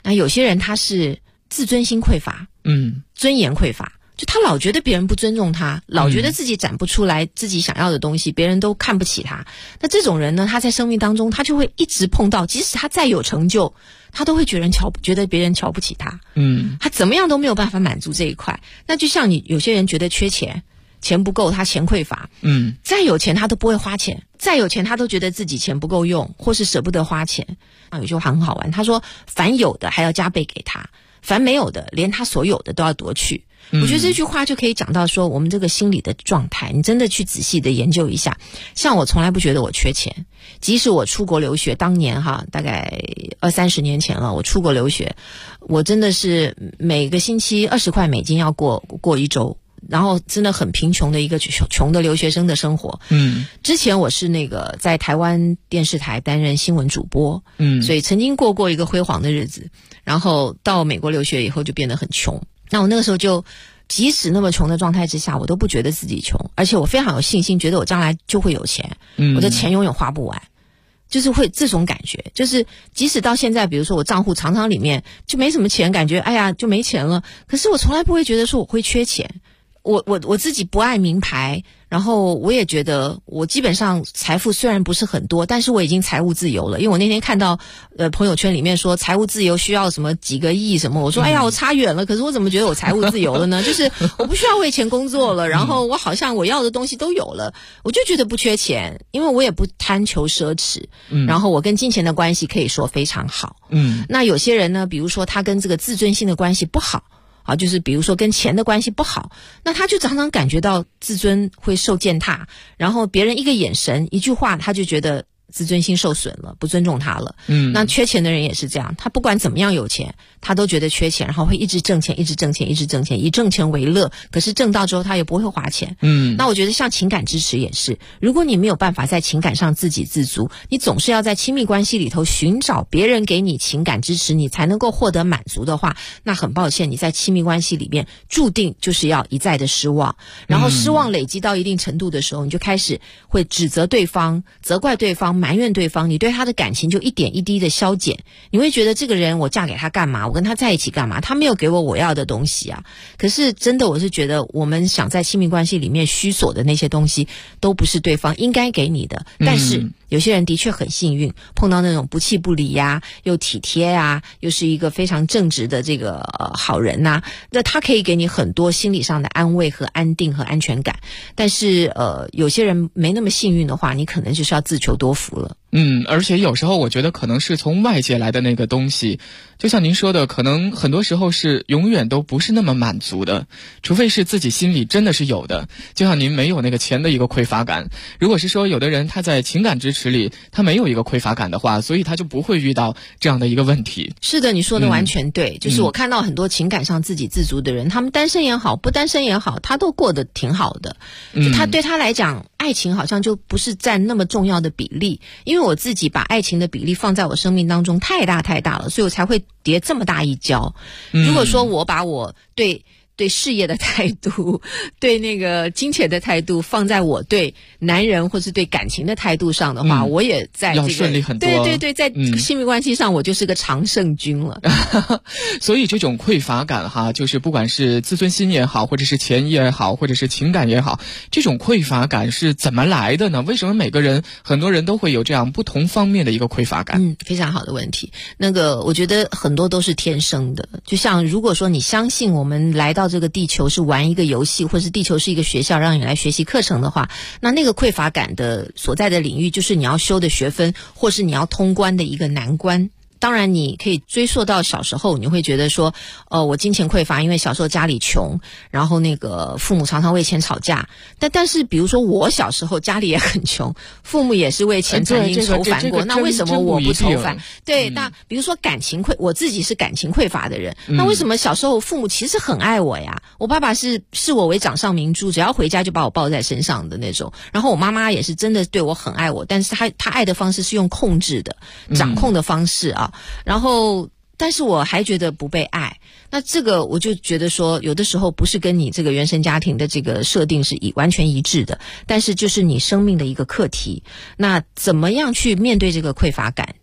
那有些人他是自尊心匮乏，尊严匮乏，就他老觉得别人不尊重他，老觉得自己展不出来自己想要的东西，别人都看不起他。那这种人呢，他在生命当中他就会一直碰到，即使他再有成就，他都会觉得别人瞧不起他。他怎么样都没有办法满足这一块。那就像有些人觉得缺钱不够，他钱匮乏，再有钱他都不会花钱，再有钱他都觉得自己钱不够用，或是舍不得花钱。有句话很好玩，他说凡有的还要加倍给他，凡没有的连他所有的都要夺去。我觉得这句话就可以讲到说我们这个心理的状态，你真的去仔细的研究一下。像我从来不觉得我缺钱，即使我出国留学，当年大概20-30年前了，我出国留学，我真的是每个星期20块美金要过一周，然后真的很贫穷的一个穷的留学生的生活。之前我是在台湾电视台担任新闻主播，所以曾经过一个辉煌的日子，然后到美国留学以后就变得很穷。那我那个时候就即使那么穷的状态之下，我都不觉得自己穷，而且我非常有信心，觉得我将来就会有钱，我的钱永远花不完，就是会这种感觉。就是即使到现在，比如说我账户常常里面就没什么钱，感觉哎呀就没钱了，可是我从来不会觉得说我会缺钱。我自己不爱名牌，然后我也觉得我基本上财富虽然不是很多，但是我已经财务自由了。因为我那天看到朋友圈里面说财务自由需要什么几个亿什么，我说哎呀我差远了，可是我怎么觉得我财务自由了呢？就是我不需要为钱工作了，然后我好像我要的东西都有了，我就觉得不缺钱，因为我也不贪求奢侈，然后我跟金钱的关系可以说非常好。那有些人呢，比如说他跟这个自尊心的关系不好，就是比如说跟钱的关系不好，那他就常常感觉到自尊会受践踏，然后别人一个眼神一句话他就觉得自尊心受损了，不尊重他了。那缺钱的人也是这样，他不管怎么样有钱，他都觉得缺钱，然后会一直挣钱，以挣钱为乐，可是挣到之后他也不会花钱。那我觉得像情感支持也是，如果你没有办法在情感上自给自足，你总是要在亲密关系里头寻找别人给你情感支持，你才能够获得满足的话，那很抱歉，你在亲密关系里面注定就是要一再的失望，然后失望累积到一定程度的时候，你就开始会指责对方，责怪对方，埋怨对方，你对他的感情就一点一滴的消减。你会觉得这个人我嫁给他干嘛，我跟他在一起干嘛，他没有给我要的东西啊。可是真的我是觉得我们想在亲密关系里面需索的那些东西都不是对方应该给你的。但是有些人的确很幸运，碰到那种不弃不离呀，又体贴呀，又是一个非常正直的这个好人呐，那他可以给你很多心理上的安慰和安定和安全感。但是有些人没那么幸运的话，你可能就是要自求多福了。 而且有时候我觉得可能是从外界来的那个东西，就像您说的，可能很多时候是永远都不是那么满足的，除非是自己心里真的是有的。就像您没有那个钱的一个匮乏感，如果是说有的人他在情感支持里他没有一个匮乏感的话，所以他就不会遇到这样的一个问题。 是的，你说的完全对，就是我看到很多情感上自给自足的人，他们单身也好不单身也好，他都过得挺好的。就他对他来讲，爱情好像就不是占那么重要的比例，因为我自己把爱情的比例放在我生命当中太大了，所以我才会跌这么大一跤。如果说我把我对事业的态度，对那个金钱的态度放在我对男人或是对感情的态度上的话，我也在要顺利很多。 对，在亲密关系上我就是个常胜军了。 所以这种匮乏感就是不管是自尊心也好，或者是钱也好，或者是情感也好，这种匮乏感是怎么来的呢？为什么很多人都会有这样不同方面的一个匮乏感？ 非常好的问题。我觉得很多都是天生的。就像如果说你相信我们来到这个地球是玩一个游戏，或是地球是一个学校让你来学习课程的话，那个匮乏感的所在的领域就是你要修的学分，或是你要通关的一个难关。当然你可以追溯到小时候，你会觉得说我金钱匮乏，因为小时候家里穷，然后父母常常为钱吵架。但是比如说我小时候家里也很穷，父母也是为钱曾经愁烦过，那为什么我不愁烦？对，那比如说我自己是感情匮乏的人，那为什么小时候父母其实很爱我呀？我爸爸视我为掌上明珠，只要回家就把我抱在身上的那种。然后我妈妈也是真的对我很爱我，但是她爱的方式是用控制的、掌控的方式啊。然后但是我还觉得不被爱，那这个我就觉得说有的时候不是跟你这个原生家庭的这个设定是完全一致的，但是就是你生命的一个课题。那怎么样去面对这个匮乏感，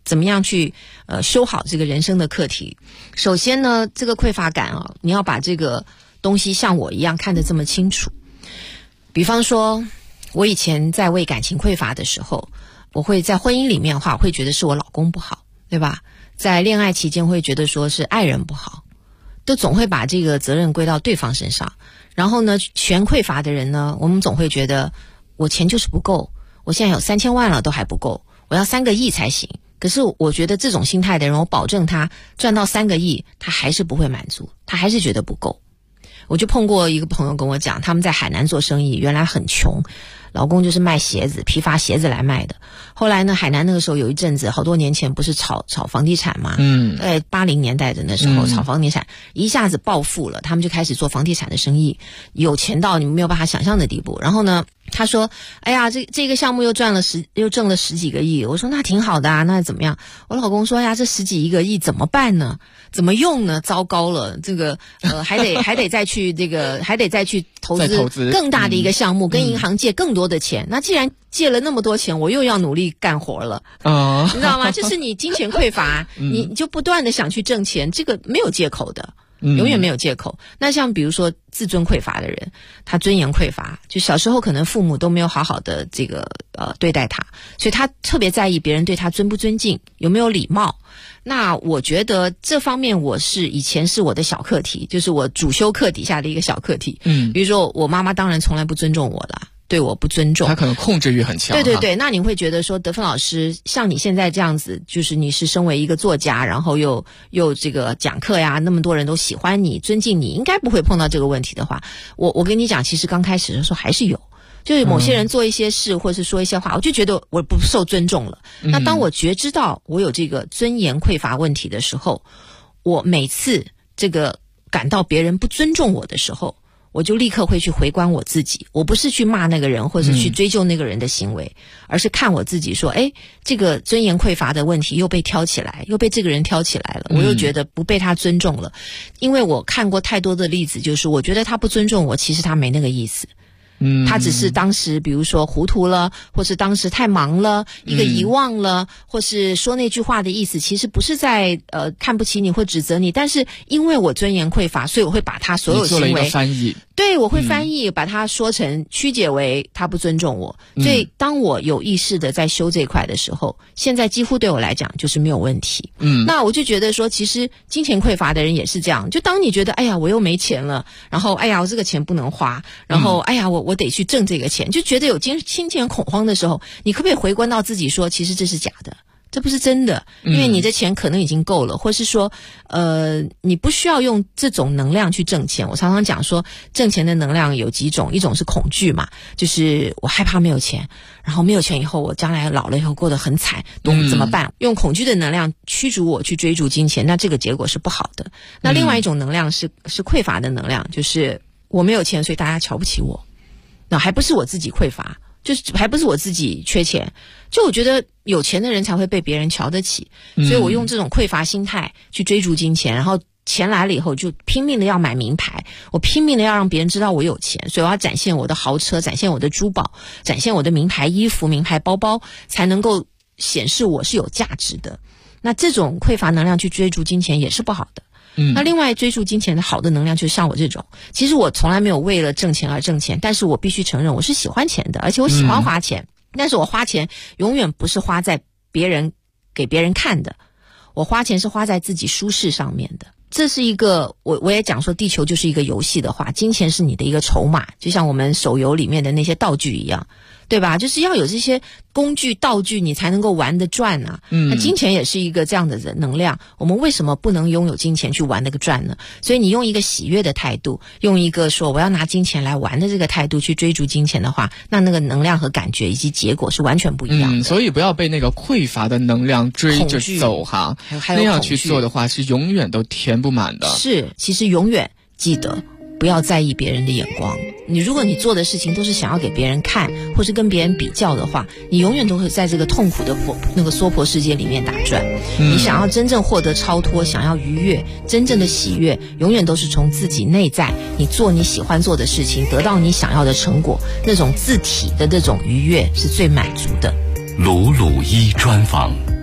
怎么样去修好这个人生的课题。首先呢，这个匮乏感啊，你要把这个东西像我一样看得这么清楚。比方说，我以前在为感情匮乏的时候，我会在婚姻里面的话，我会觉得是我老公不好，对吧？在恋爱期间会觉得说是爱人不好，都总会把这个责任归到对方身上。然后呢，全匮乏的人呢，我们总会觉得我钱就是不够，我现在有3000万了都还不够，我要3个亿才行。可是我觉得这种心态的人，我保证他赚到3个亿，他还是不会满足，他还是觉得不够。我就碰过一个朋友跟我讲，他们在海南做生意，原来很穷，老公就是卖鞋子，批发鞋子来卖的。后来呢，海南那个时候有一阵子，好多年前不是炒房地产嘛，在80年代的那时候炒房地产，一下子暴富了，他们就开始做房地产的生意，有钱到你们没有办法想象的地步。然后呢，他说：“哎呀，这个项目又挣了10几个亿。”我说：“那挺好的啊，那怎么样？”我老公说：“哎呀，这10几个亿怎么办呢？怎么用呢？糟糕了，这个还得再去投资更大的一个项目，跟银行借更多的钱。那既然借了那么多钱，我又要努力干活了，你知道吗？就是你金钱匮乏，你就不断的想去挣钱，这个没有借口的。”永远没有借口。那像比如说自尊匮乏的人，他尊严匮乏，就小时候可能父母都没有好好的这个对待他，所以他特别在意别人对他尊不尊敬，有没有礼貌。那我觉得这方面以前是我的小课题，就是我主修课底下的一个小课题。比如说我妈妈当然从来不尊重我了，对我不尊重， 他可能控制欲很强。 对，那你会觉得说，德芬老师像你现在这样子，就是你是身为一个作家，然后又这个讲课呀，那么多人都喜欢你、尊敬你，应该不会碰到这个问题的话，我跟你讲，其实刚开始的时候还是有，就是某些人做一些事或是说一些话，我就觉得我不受尊重了。那当我觉知到我有这个尊严匮乏问题的时候，我每次这个感到别人不尊重我的时候，我就立刻会去回观我自己，我不是去骂那个人或者去追究那个人的行为，而是看我自己说，这个尊严匮乏的问题又被挑起来，又被这个人挑起来了，我又觉得不被他尊重了。因为我看过太多的例子，就是我觉得他不尊重我，其实他没那个意思。他只是当时比如说糊涂了，或是当时太忙了，一个遗忘了，或是说那句话的意思其实不是在看不起你或指责你，但是因为我尊严匮乏，所以我会把他所有行为， 你做了一个翻译。 对，我会翻译，把它说成曲解为他不尊重我。所以当我有意识的在修这一块的时候，现在几乎对我来讲就是没有问题。那我就觉得说，其实金钱匮乏的人也是这样，就当你觉得哎呀我又没钱了，然后哎呀我这个钱不能花，然后哎呀我得去挣这个钱，就觉得有金钱恐慌的时候，你可不可以回观到自己说，其实这是假的，这不是真的，因为你的钱可能已经够了，或是说你不需要用这种能量去挣钱。我常常讲说，挣钱的能量有几种，一种是恐惧嘛，就是我害怕没有钱，然后没有钱以后我将来老了以后过得很惨，怎么办？用恐惧的能量驱逐我去追逐金钱，那这个结果是不好的。那另外一种能量是匮乏的能量，就是我没有钱，所以大家瞧不起我，那还不是我自己匮乏，就是还不是我自己缺钱，就我觉得有钱的人才会被别人瞧得起，所以我用这种匮乏心态去追逐金钱，然后钱来了以后就拼命的要买名牌，我拼命的要让别人知道我有钱，所以我要展现我的豪车，展现我的珠宝，展现我的名牌衣服、名牌包包，才能够显示我是有价值的。那这种匮乏能量去追逐金钱也是不好的。那另外追逐金钱的好的能量就是像我这种，其实我从来没有为了挣钱而挣钱，但是我必须承认我是喜欢钱的，而且我喜欢花钱，但是我花钱永远不是花在给别人看的，我花钱是花在自己舒适上面的。这是一个我也讲说，地球就是一个游戏的话，金钱是你的一个筹码，就像我们手游里面的那些道具一样，对吧？就是要有这些工具道具你才能够玩得转啊。那金钱也是一个这样的能量，我们为什么不能拥有金钱去玩那个转呢？所以你用一个喜悦的态度，用一个说我要拿金钱来玩的这个态度去追逐金钱的话，那个能量和感觉以及结果是完全不一样的。 所以不要被那个匮乏的能量追着走哈，那样去做的话是永远都填不满的。 是，其实永远记得不要在意别人的眼光。如果你做的事情都是想要给别人看，或是跟别人比较的话，你永远都会在这个痛苦的那个娑婆世界里面打转。你想要真正获得超脱，想要愉悦，真正的喜悦，永远都是从自己内在，你做你喜欢做的事情，得到你想要的成果，那种自体的这种愉悦是最满足的。 鲁鲁一专访，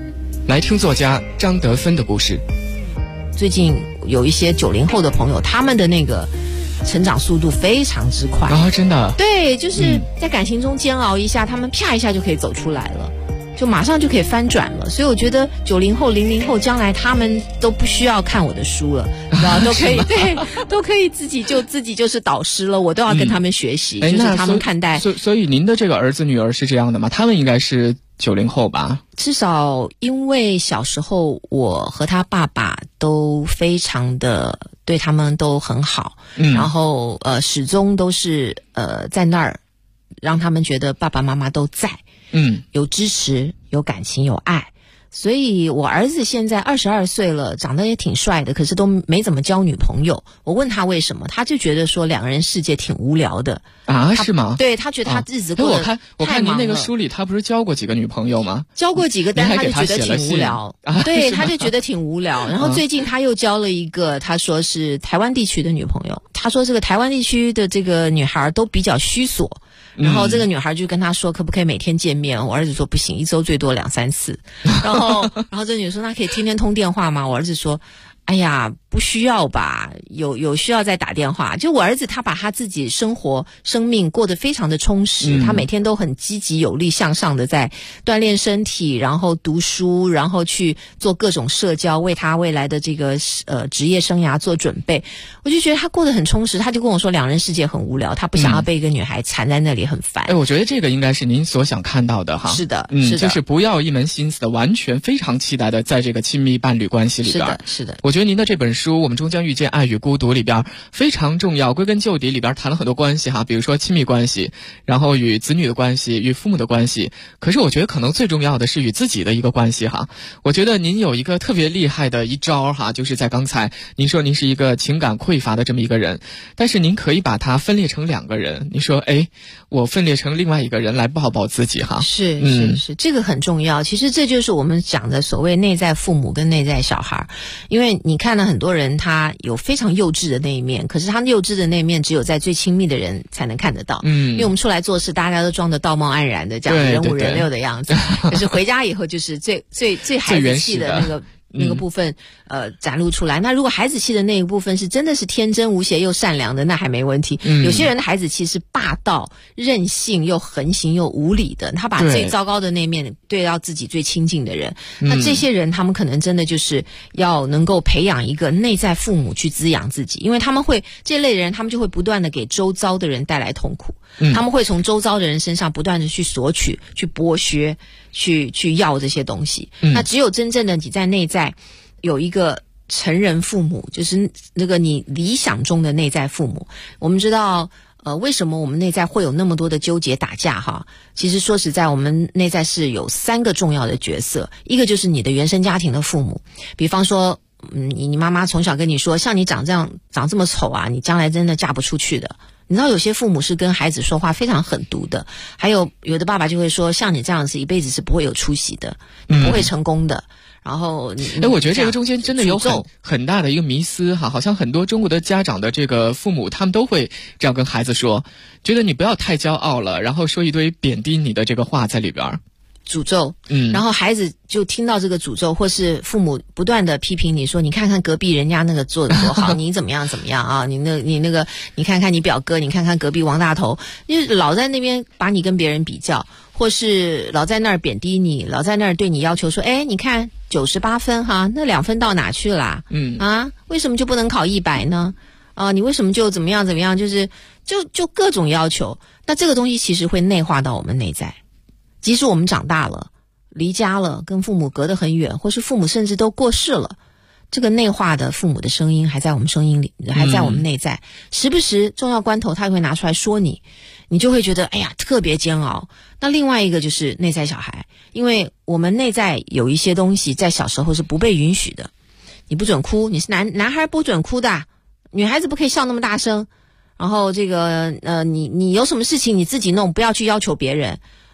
来听作家张德芬的故事。 最近有一些90后的朋友，他们的那个成长速度非常之快啊，真的。 对，就是在感情中煎熬一下，他们啪一下就可以走出来了，就马上就可以翻转了。所以我觉得90后、00后将来他们都不需要看我的书了，你知道，都可以对，都可以自己就是导师了，我都要跟他们学习，就是他们看待。 所以您的这个儿子女儿是这样的吗？他们应该是90后吧？ 至少因为小时候我和他爸爸都非常的对他们都很好，然后始终都是在那儿让他们觉得爸爸妈妈都在，有支持，有感情，有爱。所以我儿子现在22岁了，长得也挺帅的，可是都没怎么交女朋友。我问他为什么，他就觉得说两个人世界挺无聊的啊，是吗？ 对，他觉得他日子过得太忙了。 我看您那个书里，他不是交过几个女朋友吗？ 交过几个，但他就觉得挺无聊。对，他就觉得挺无聊。然后最近他又交了一个，他说是台湾地区的女朋友。他说这个台湾地区的这个女孩都比较虚索。然后这个女孩就跟他说可不可以每天见面，我儿子说不行，一周最多2-3次。然后这女说那可以天天通电话吗？我儿子说哎呀不需要吧，有需要再打电话。就我儿子他把他自己生命过得非常的充实，他每天都很积极有力向上的在锻炼身体，然后读书，然后去做各种社交，为他未来的这个职业生涯做准备。我就觉得他过得很充实，他就跟我说两人世界很无聊，他不想要被一个女孩缠在那里很烦。 我觉得这个应该是您所想看到的哈。 是的，是的， 就是不要一门心思的，完全非常期待的在这个亲密伴侣关系里边。 是的。 我觉得您的这本书《我们终将遇见爱与孤独》里边非常重要，归根究底里边谈了很多关系哈，比如说亲密关系，然后与子女的关系，与父母的关系。可是我觉得可能最重要的是与自己的一个关系哈。我觉得您有一个特别厉害的一招哈，就是在刚才您说您是一个情感匮乏的这么一个人，但是您可以把它分裂成2个人。你说我分裂成另外一个人来抱抱自己哈。 是，这个很重要。其实这就是我们讲的所谓内在父母跟内在小孩。因为你看了很多人他有非常幼稚的那一面，可是他幼稚的那一面只有在最亲密的人才能看得到。因为我们出来做事大家都装得道貌岸然的这样人五人六的样子，可是回家以后就是最孩子气的那个部分展露出来。那如果孩子气的那一部分是真的是天真无邪又善良的，那还没问题。有些人的孩子气是霸道任性又横行又无理的，他把最糟糕的那面对到自己最亲近的人。那这些人他们可能真的就是要能够培养一个内在父母去滋养自己，因为他们会这类人他们就会不断的给周遭的人带来痛苦。他们会从周遭的人身上不断的去索取，去剥削，去要这些东西。那只有真正的你在内在有一个成人父母，就是那个你理想中的内在父母。我们知道为什么我们内在会有那么多的纠结打架哈？其实说实在，我们内在是有3个重要的角色。一个就是你的原生家庭的父母，比方说你妈妈从小跟你说像你长这么丑啊，你将来真的嫁不出去的。你知道有些父母是跟孩子说话非常狠毒的，还有的爸爸就会说像你这样子一辈子是不会有出息的，你不会成功的。然后我觉得这个中间真的有很大的一个迷思哈，好像很多中国的家长的这个父母他们都会这样跟孩子说，觉得你不要太骄傲了，然后说一堆贬低你的这个话在里边。 诅咒，然后孩子就听到这个诅咒，或是父母不断的批评你说，你看看隔壁人家那个做的多好，你怎么样啊？你看看你表哥，你看看隔壁王大头，就老在那边把你跟别人比较，或是老在那儿贬低你，老在那儿对你要求说，你看98分哈，那2分到哪去了？为什么就不能考100呢？你为什么就怎么样？就是就各种要求。那这个东西其实会内化到我们内在。即使我们长大了，离家了，跟父母隔得很远，或是父母甚至都过世了，这个内化的父母的声音还在我们声音里，还在我们内在。时不时重要关头他会拿出来说你就会觉得特别煎熬。那另外一个就是内在小孩，因为我们内在有一些东西在小时候是不被允许的。你不准哭，你是男孩不准哭的，女孩子不可以笑那么大声。然后这个你有什么事情你自己弄，不要去要求别人。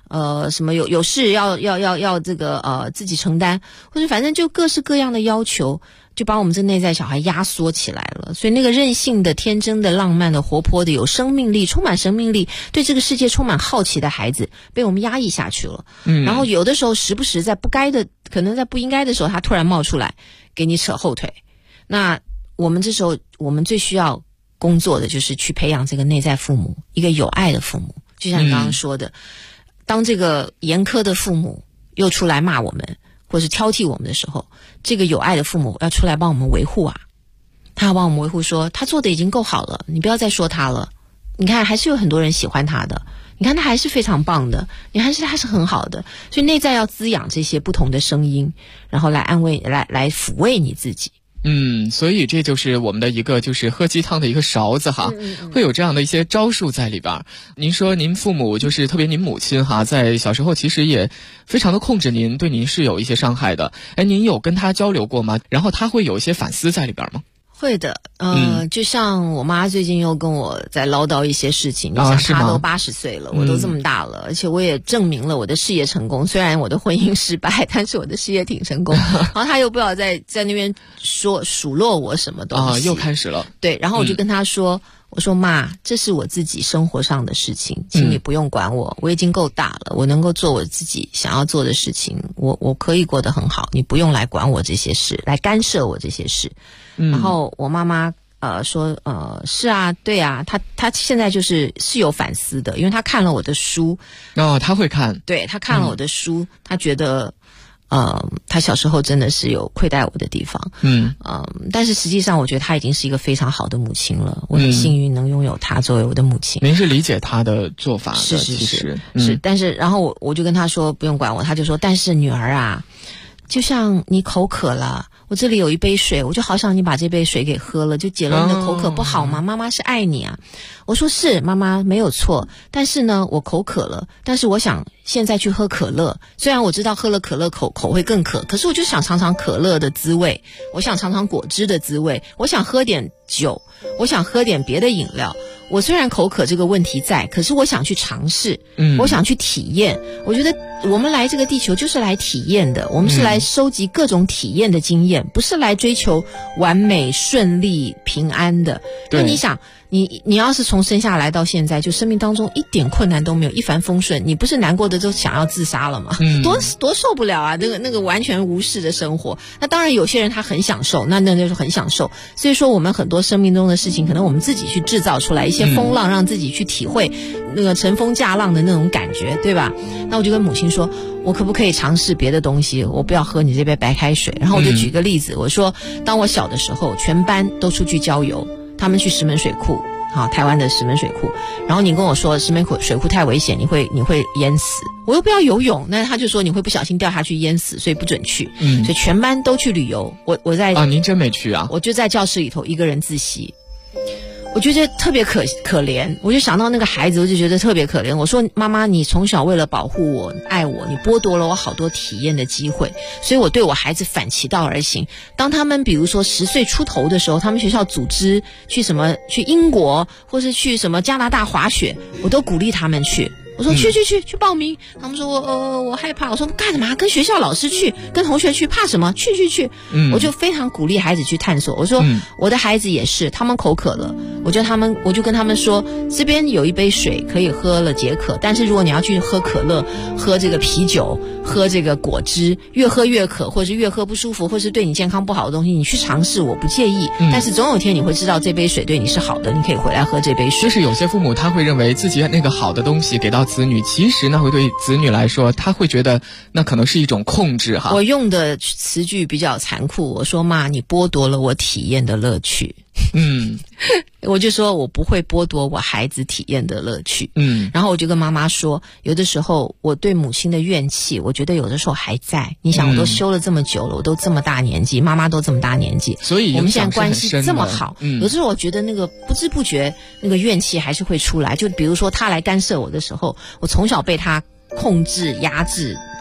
什么有事要这个自己承担，或者反正就各式各样的要求，就把我们这内在小孩压缩起来了。所以那个任性的、天真的、浪漫的、活泼的、有生命力、充满生命力、对这个世界充满好奇的孩子，被我们压抑下去了。然后有的时候时不时在不该的，可能在不应该的时候，他突然冒出来给你扯后腿。那我们这时候，我们最需要工作的就是去培养这个内在父母，一个有爱的父母。就像你刚刚说的。当这个严苛的父母又出来骂我们或是挑剔我们的时候，这个有爱的父母要出来帮我们维护啊，他要帮我们维护说他做的已经够好了，你不要再说他了，你看还是有很多人喜欢他的，你看他还是非常棒的，他是很好的。所以内在要滋养这些不同的声音，然后来安慰来抚慰你自己。 所以这就是我们的一个就是喝鸡汤的一个勺子哈，会有这样的一些招数在里边。您说您父母就是特别您母亲哈，在小时候其实也非常的控制您，对您是有一些伤害的。您有跟他交流过吗？然后他会有一些反思在里边吗？ 会的，就像我妈最近又跟我在唠叨一些事情，你想她都80岁了，我都这么大了，而且我也证明了我的事业成功，虽然我的婚姻失败，但是我的事业挺成功。然后她又不知道在那边数落我什么东西， 又开始了。对， 然后我就跟她说，我说妈，这是我自己生活上的事情，请你不用管我，我已经够大了，我能够做我自己想要做的事情，我可以过得很好，你不用来管我这些事，来干涉我这些事。然后我妈妈说是啊，对啊，她现在是有反思的，因为她看了我的书。 她会看。 对，她看了我的书，她觉得她小时候真的是有亏待我的地方。但是实际上我觉得她已经是一个非常好的母亲了，我很幸运能拥有她作为我的母亲。 您是理解她的做法的。 是，但是然后我就跟她说不用管我，她就说但是女儿啊，就像你口渴了，我这里有一杯水，我就好想你把这杯水给喝了，就解了你的口渴，不好吗？妈妈是爱你啊。我说是，妈妈没有错，但是呢我口渴了，但是我想现在去喝可乐，虽然我知道喝了可乐口会更渴，可是我就想尝尝可乐的滋味，我想尝尝果汁的滋味，我想喝点酒，我想喝点别的饮料。我虽然口渴这个问题在，可是我想去尝试，我想去体验。我觉得我们来这个地球就是来体验的，我们是来收集各种体验的经验，不是来追求完美、顺利、平安的。那你想，你要是从生下来到现在，就生命当中一点困难都没有，一帆风顺，你不是难过的都想要自杀了吗？多受不了啊！那个完全无视的生活。那当然有些人他很享受，那就是很享受。所以说我们很多生命中的事情，可能我们自己去制造出来一些风浪，让自己去体会那个乘风驾浪的那种感觉，对吧？那我就跟母亲说，我可不可以尝试别的东西？我不要喝你这杯白开水。然后我就举个例子，我说当我小的时候，全班都出去郊游，他们去石门水库，台湾的石门水库。然后你跟我说石门水库太危险，你会淹死。我又不要游泳，那他就说你会不小心掉下去淹死，所以不准去。所以全班都去旅游，我在您真没去啊？ 我就在教室里头一个人自习。我觉得特别可怜，我就想到那个孩子，我就觉得特别可怜。我说妈妈，你从小为了保护我、爱我，你剥夺了我好多体验的机会，所以我对我孩子反其道而行。当他们比如说10岁出头的时候，他们学校组织去英国或是去什么加拿大滑雪，我都鼓励他们去。我说去报名。他们说我害怕。我说干嘛？跟学校老师去，跟同学去，怕什么？去。我就非常鼓励孩子去探索。我说我的孩子也是，他们口渴了，我就跟他们说，这边有一杯水可以喝了解渴，但是如果你要去喝可乐、喝这个啤酒、喝这个果汁，越喝越渴，或者是越喝不舒服，或是对你健康不好的东西，你去尝试，我不介意。但是总有一天你会知道这杯水对你是好的，你可以回来喝这杯水。 就是有些父母他会认为自己那个好的东西给到子女，其实那会对子女来说，他会觉得那可能是一种控制哈。 我用的词句比较残酷，我说妈，你剥夺了我体验的乐趣。我就说我不会剥夺我孩子体验的乐趣。然后我就跟妈妈说，有的时候我对母亲的怨气，我觉得有的时候还在。你想，我都修了这么久了，我都这么大年纪，妈妈都这么大年纪， 所以我们现在关系这么好。有的时候我觉得那个不知不觉那个怨气还是会出来。就比如说他来干涉我的时候，我从小被他控制、压制、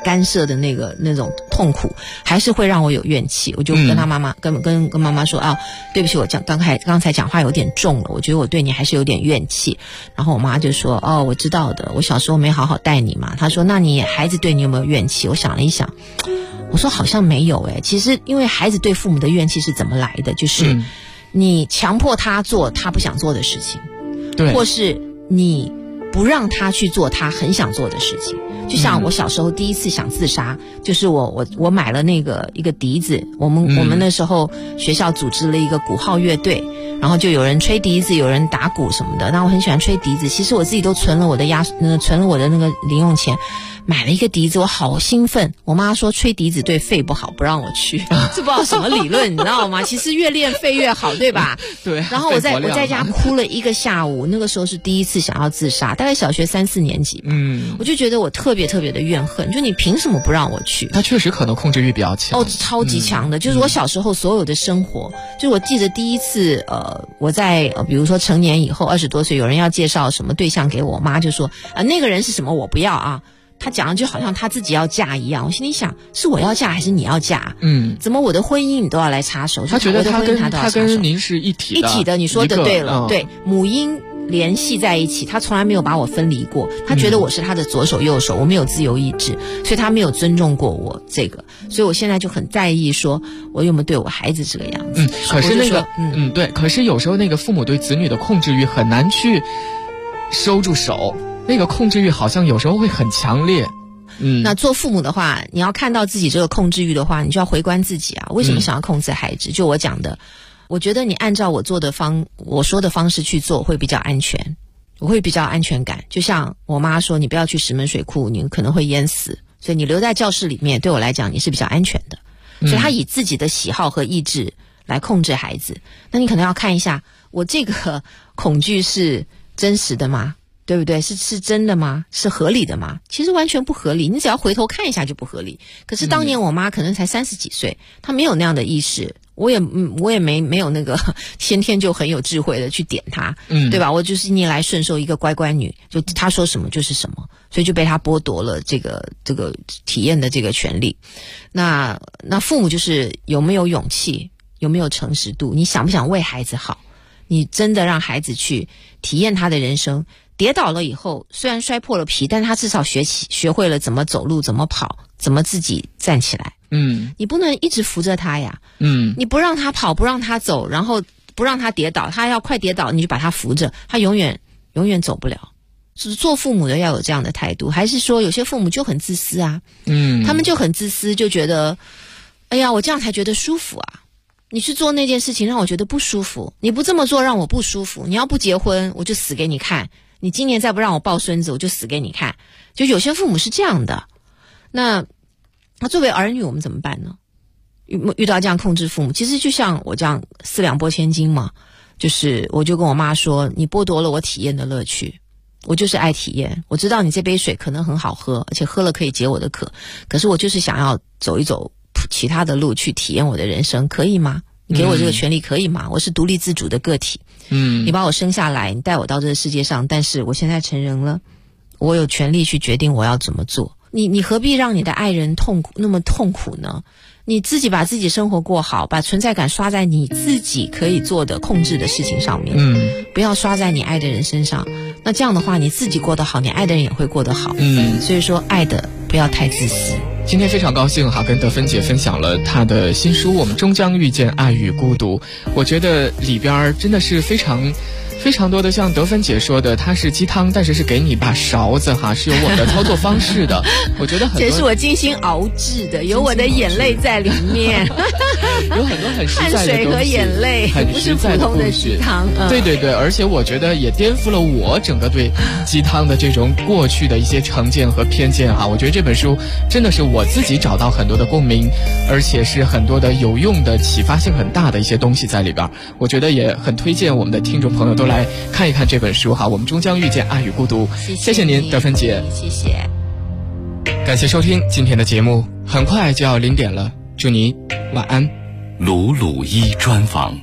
干涉的那种痛苦，还是会让我有怨气。我就跟他妈妈跟妈妈说啊，对不起，我刚才讲话有点重了，我觉得我对你还是有点怨气。然后我妈就说，哦，我知道的，我小时候没好好带你嘛。她说，那你孩子对你有没有怨气？我想了一想，我说好像没有其实因为孩子对父母的怨气是怎么来的，就是你强迫他做他不想做的事情， 对， 或是你不让他去做他很想做的事情。就像我小时候第一次想自杀，就是我买了一个笛子，我们那时候学校组织了一个鼓号乐队，然后就有人吹笛子，有人打鼓什么的。那我很喜欢吹笛子，其实我自己都存了我的那个零用钱，买了一个笛子，我好兴奋。我妈说吹笛子对肺不好，不让我去，这不知道什么理论，你知道吗？其实越练肺越好，对吧？ 对。 然后我在家哭了1个下午，那个时候是第一次想要自杀，大概小学3、4年级。我就觉得我特别的怨恨，就你凭什么不让我去？ 他确实可能控制欲比较强。 超级强的。就是我小时候所有的生活，就我记得第一次我在比如说成年以后20多岁，有人要介绍什么对象给我妈，就说那个人是什么我不要啊。他讲的就好像他自己要嫁一样，我心里想，是我要嫁还是你要嫁？怎么我的婚姻你都要来插手？ 他觉得他跟您是一体的， 你说的对了，对，母婴联系在一起，他从来没有把我分离过。他觉得我是他的左手右手，我没有自由意志，所以他没有尊重过我这个。所以我现在就很在意，说我有没有对我孩子这个样子。 可是对，可是有时候那个父母对子女的控制欲很难去收住手。那个控制欲好像有时候会很强烈。 那做父母的话，你要看到自己这个控制欲的话，你就要回观自己啊，为什么想要控制孩子？就我讲的，我觉得你按照我说的方式去做会比较安全，我会比较安全感。就像我妈说，你不要去石门水库，你可能会淹死，所以你留在教室里面，对我来讲你是比较安全的。所以他以自己的喜好和意志来控制孩子，那你可能要看一下，我这个恐惧是真实的吗？对不对？是真的吗？是合理的吗？其实完全不合理，你只要回头看一下就不合理。可是当年我妈可能才30几岁，她没有那样的意识，我也没有那个先天就很有智慧的去点她，对吧？我就是逆来顺受一个乖乖女，就她说什么就是什么，所以就被她剥夺了这个体验的这个权利。那父母就是有没有勇气，有没有诚实度，你想不想为孩子好？你真的让孩子去体验他的人生，跌倒了以后虽然摔破了皮，但他至少学会了怎么走路，怎么跑，怎么自己站起来。你不能一直扶着他呀。你不让他跑，不让他走，然后不让他跌倒，他要快跌倒你就把他扶着，他永远走不了。做父母的要有这样的态度。还是说有些父母就很自私啊，他们就很自私，就觉得哎呀我这样才觉得舒服啊，你去做那件事情让我觉得不舒服，你不这么做让我不舒服，你要不结婚我就死给你看，你今年再不让我抱孙子我就死给你看。就有些父母是这样的。那作为儿女我们怎么办呢？遇到这样控制父母，其实就像我这样4两拨千斤嘛，就是我就跟我妈说，你剥夺了我体验的乐趣，我就是爱体验，我知道你这杯水可能很好喝，而且喝了可以解我的渴，可是我就是想要走一走其他的路去体验我的人生，可以吗？你给我这个权利可以吗？我是独立自主的个体。你把我生下来，你带我到这个世界上，但是我现在成人了，我有权利去决定我要怎么做。你何必让你的爱人那么痛苦呢？你自己把自己生活过好，把存在感刷在你自己可以做的控制的事情上面，不要刷在你爱的人身上。那这样的话你自己过得好，你爱的人也会过得好。所以说爱的不要太自私。 今天非常高兴跟德芬姐分享了她的新书《我们终将遇见爱与孤独》。我觉得里边真的是非常多的，像德芬姐说的，它是鸡汤，但是给你一把勺子是有我的操作方式的。我觉得很多这是我精心熬制的，有我的眼泪在里面， 有很多很实在的东西，汗水和眼泪， 很实在的不是普通的鸡汤。 对，而且我觉得也颠覆了我整个对鸡汤的这种过去的一些成见和偏见我觉得这本书真的是我自己找到很多的共鸣，而且是很多的有用的启发性很大的一些东西在里边。我觉得也很推荐我们的听众朋友都来看一看这本书我们终将遇见爱与孤独。谢谢您德芬姐。 谢谢， 感谢收听今天的节目，很快就要0点了，祝你晚安。 鲁鲁一专访。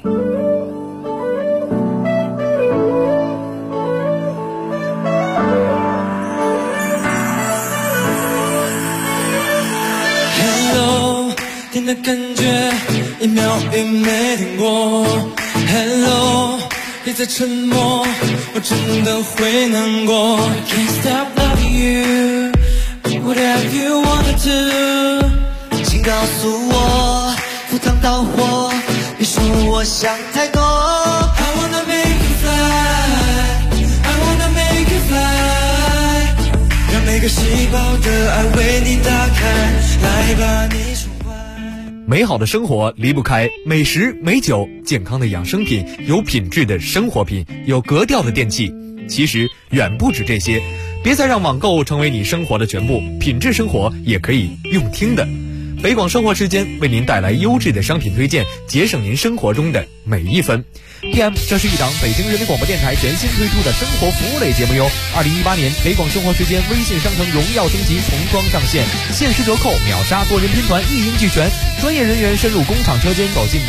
的感觉一秒也没停过。 Hello， 别再沉默，我真的会难过。I can't stop loving you， whatever you wanna do。 请告诉我，赴汤蹈火，别说我想太多。 I wanna make you fly， I wanna make you fly， 让每个细胞的爱为你打开，来吧你宠坏。 美好的生活离不开美食美酒，健康的养生品，有品质的生活品，有格调的电器。其实远不止这些，别再让网购成为你生活的全部，品质生活也可以用听的。北广生活时间为您带来优质的商品推荐，节省您生活中的每一分。PM， 这是一档北京人民广播电台全新推出的生活服务类节目哟。2018年北广生活时间微信商城荣耀升级，重装上线，限时折扣，秒杀多人拼团，一应俱全，专业人员深入工厂车间，走进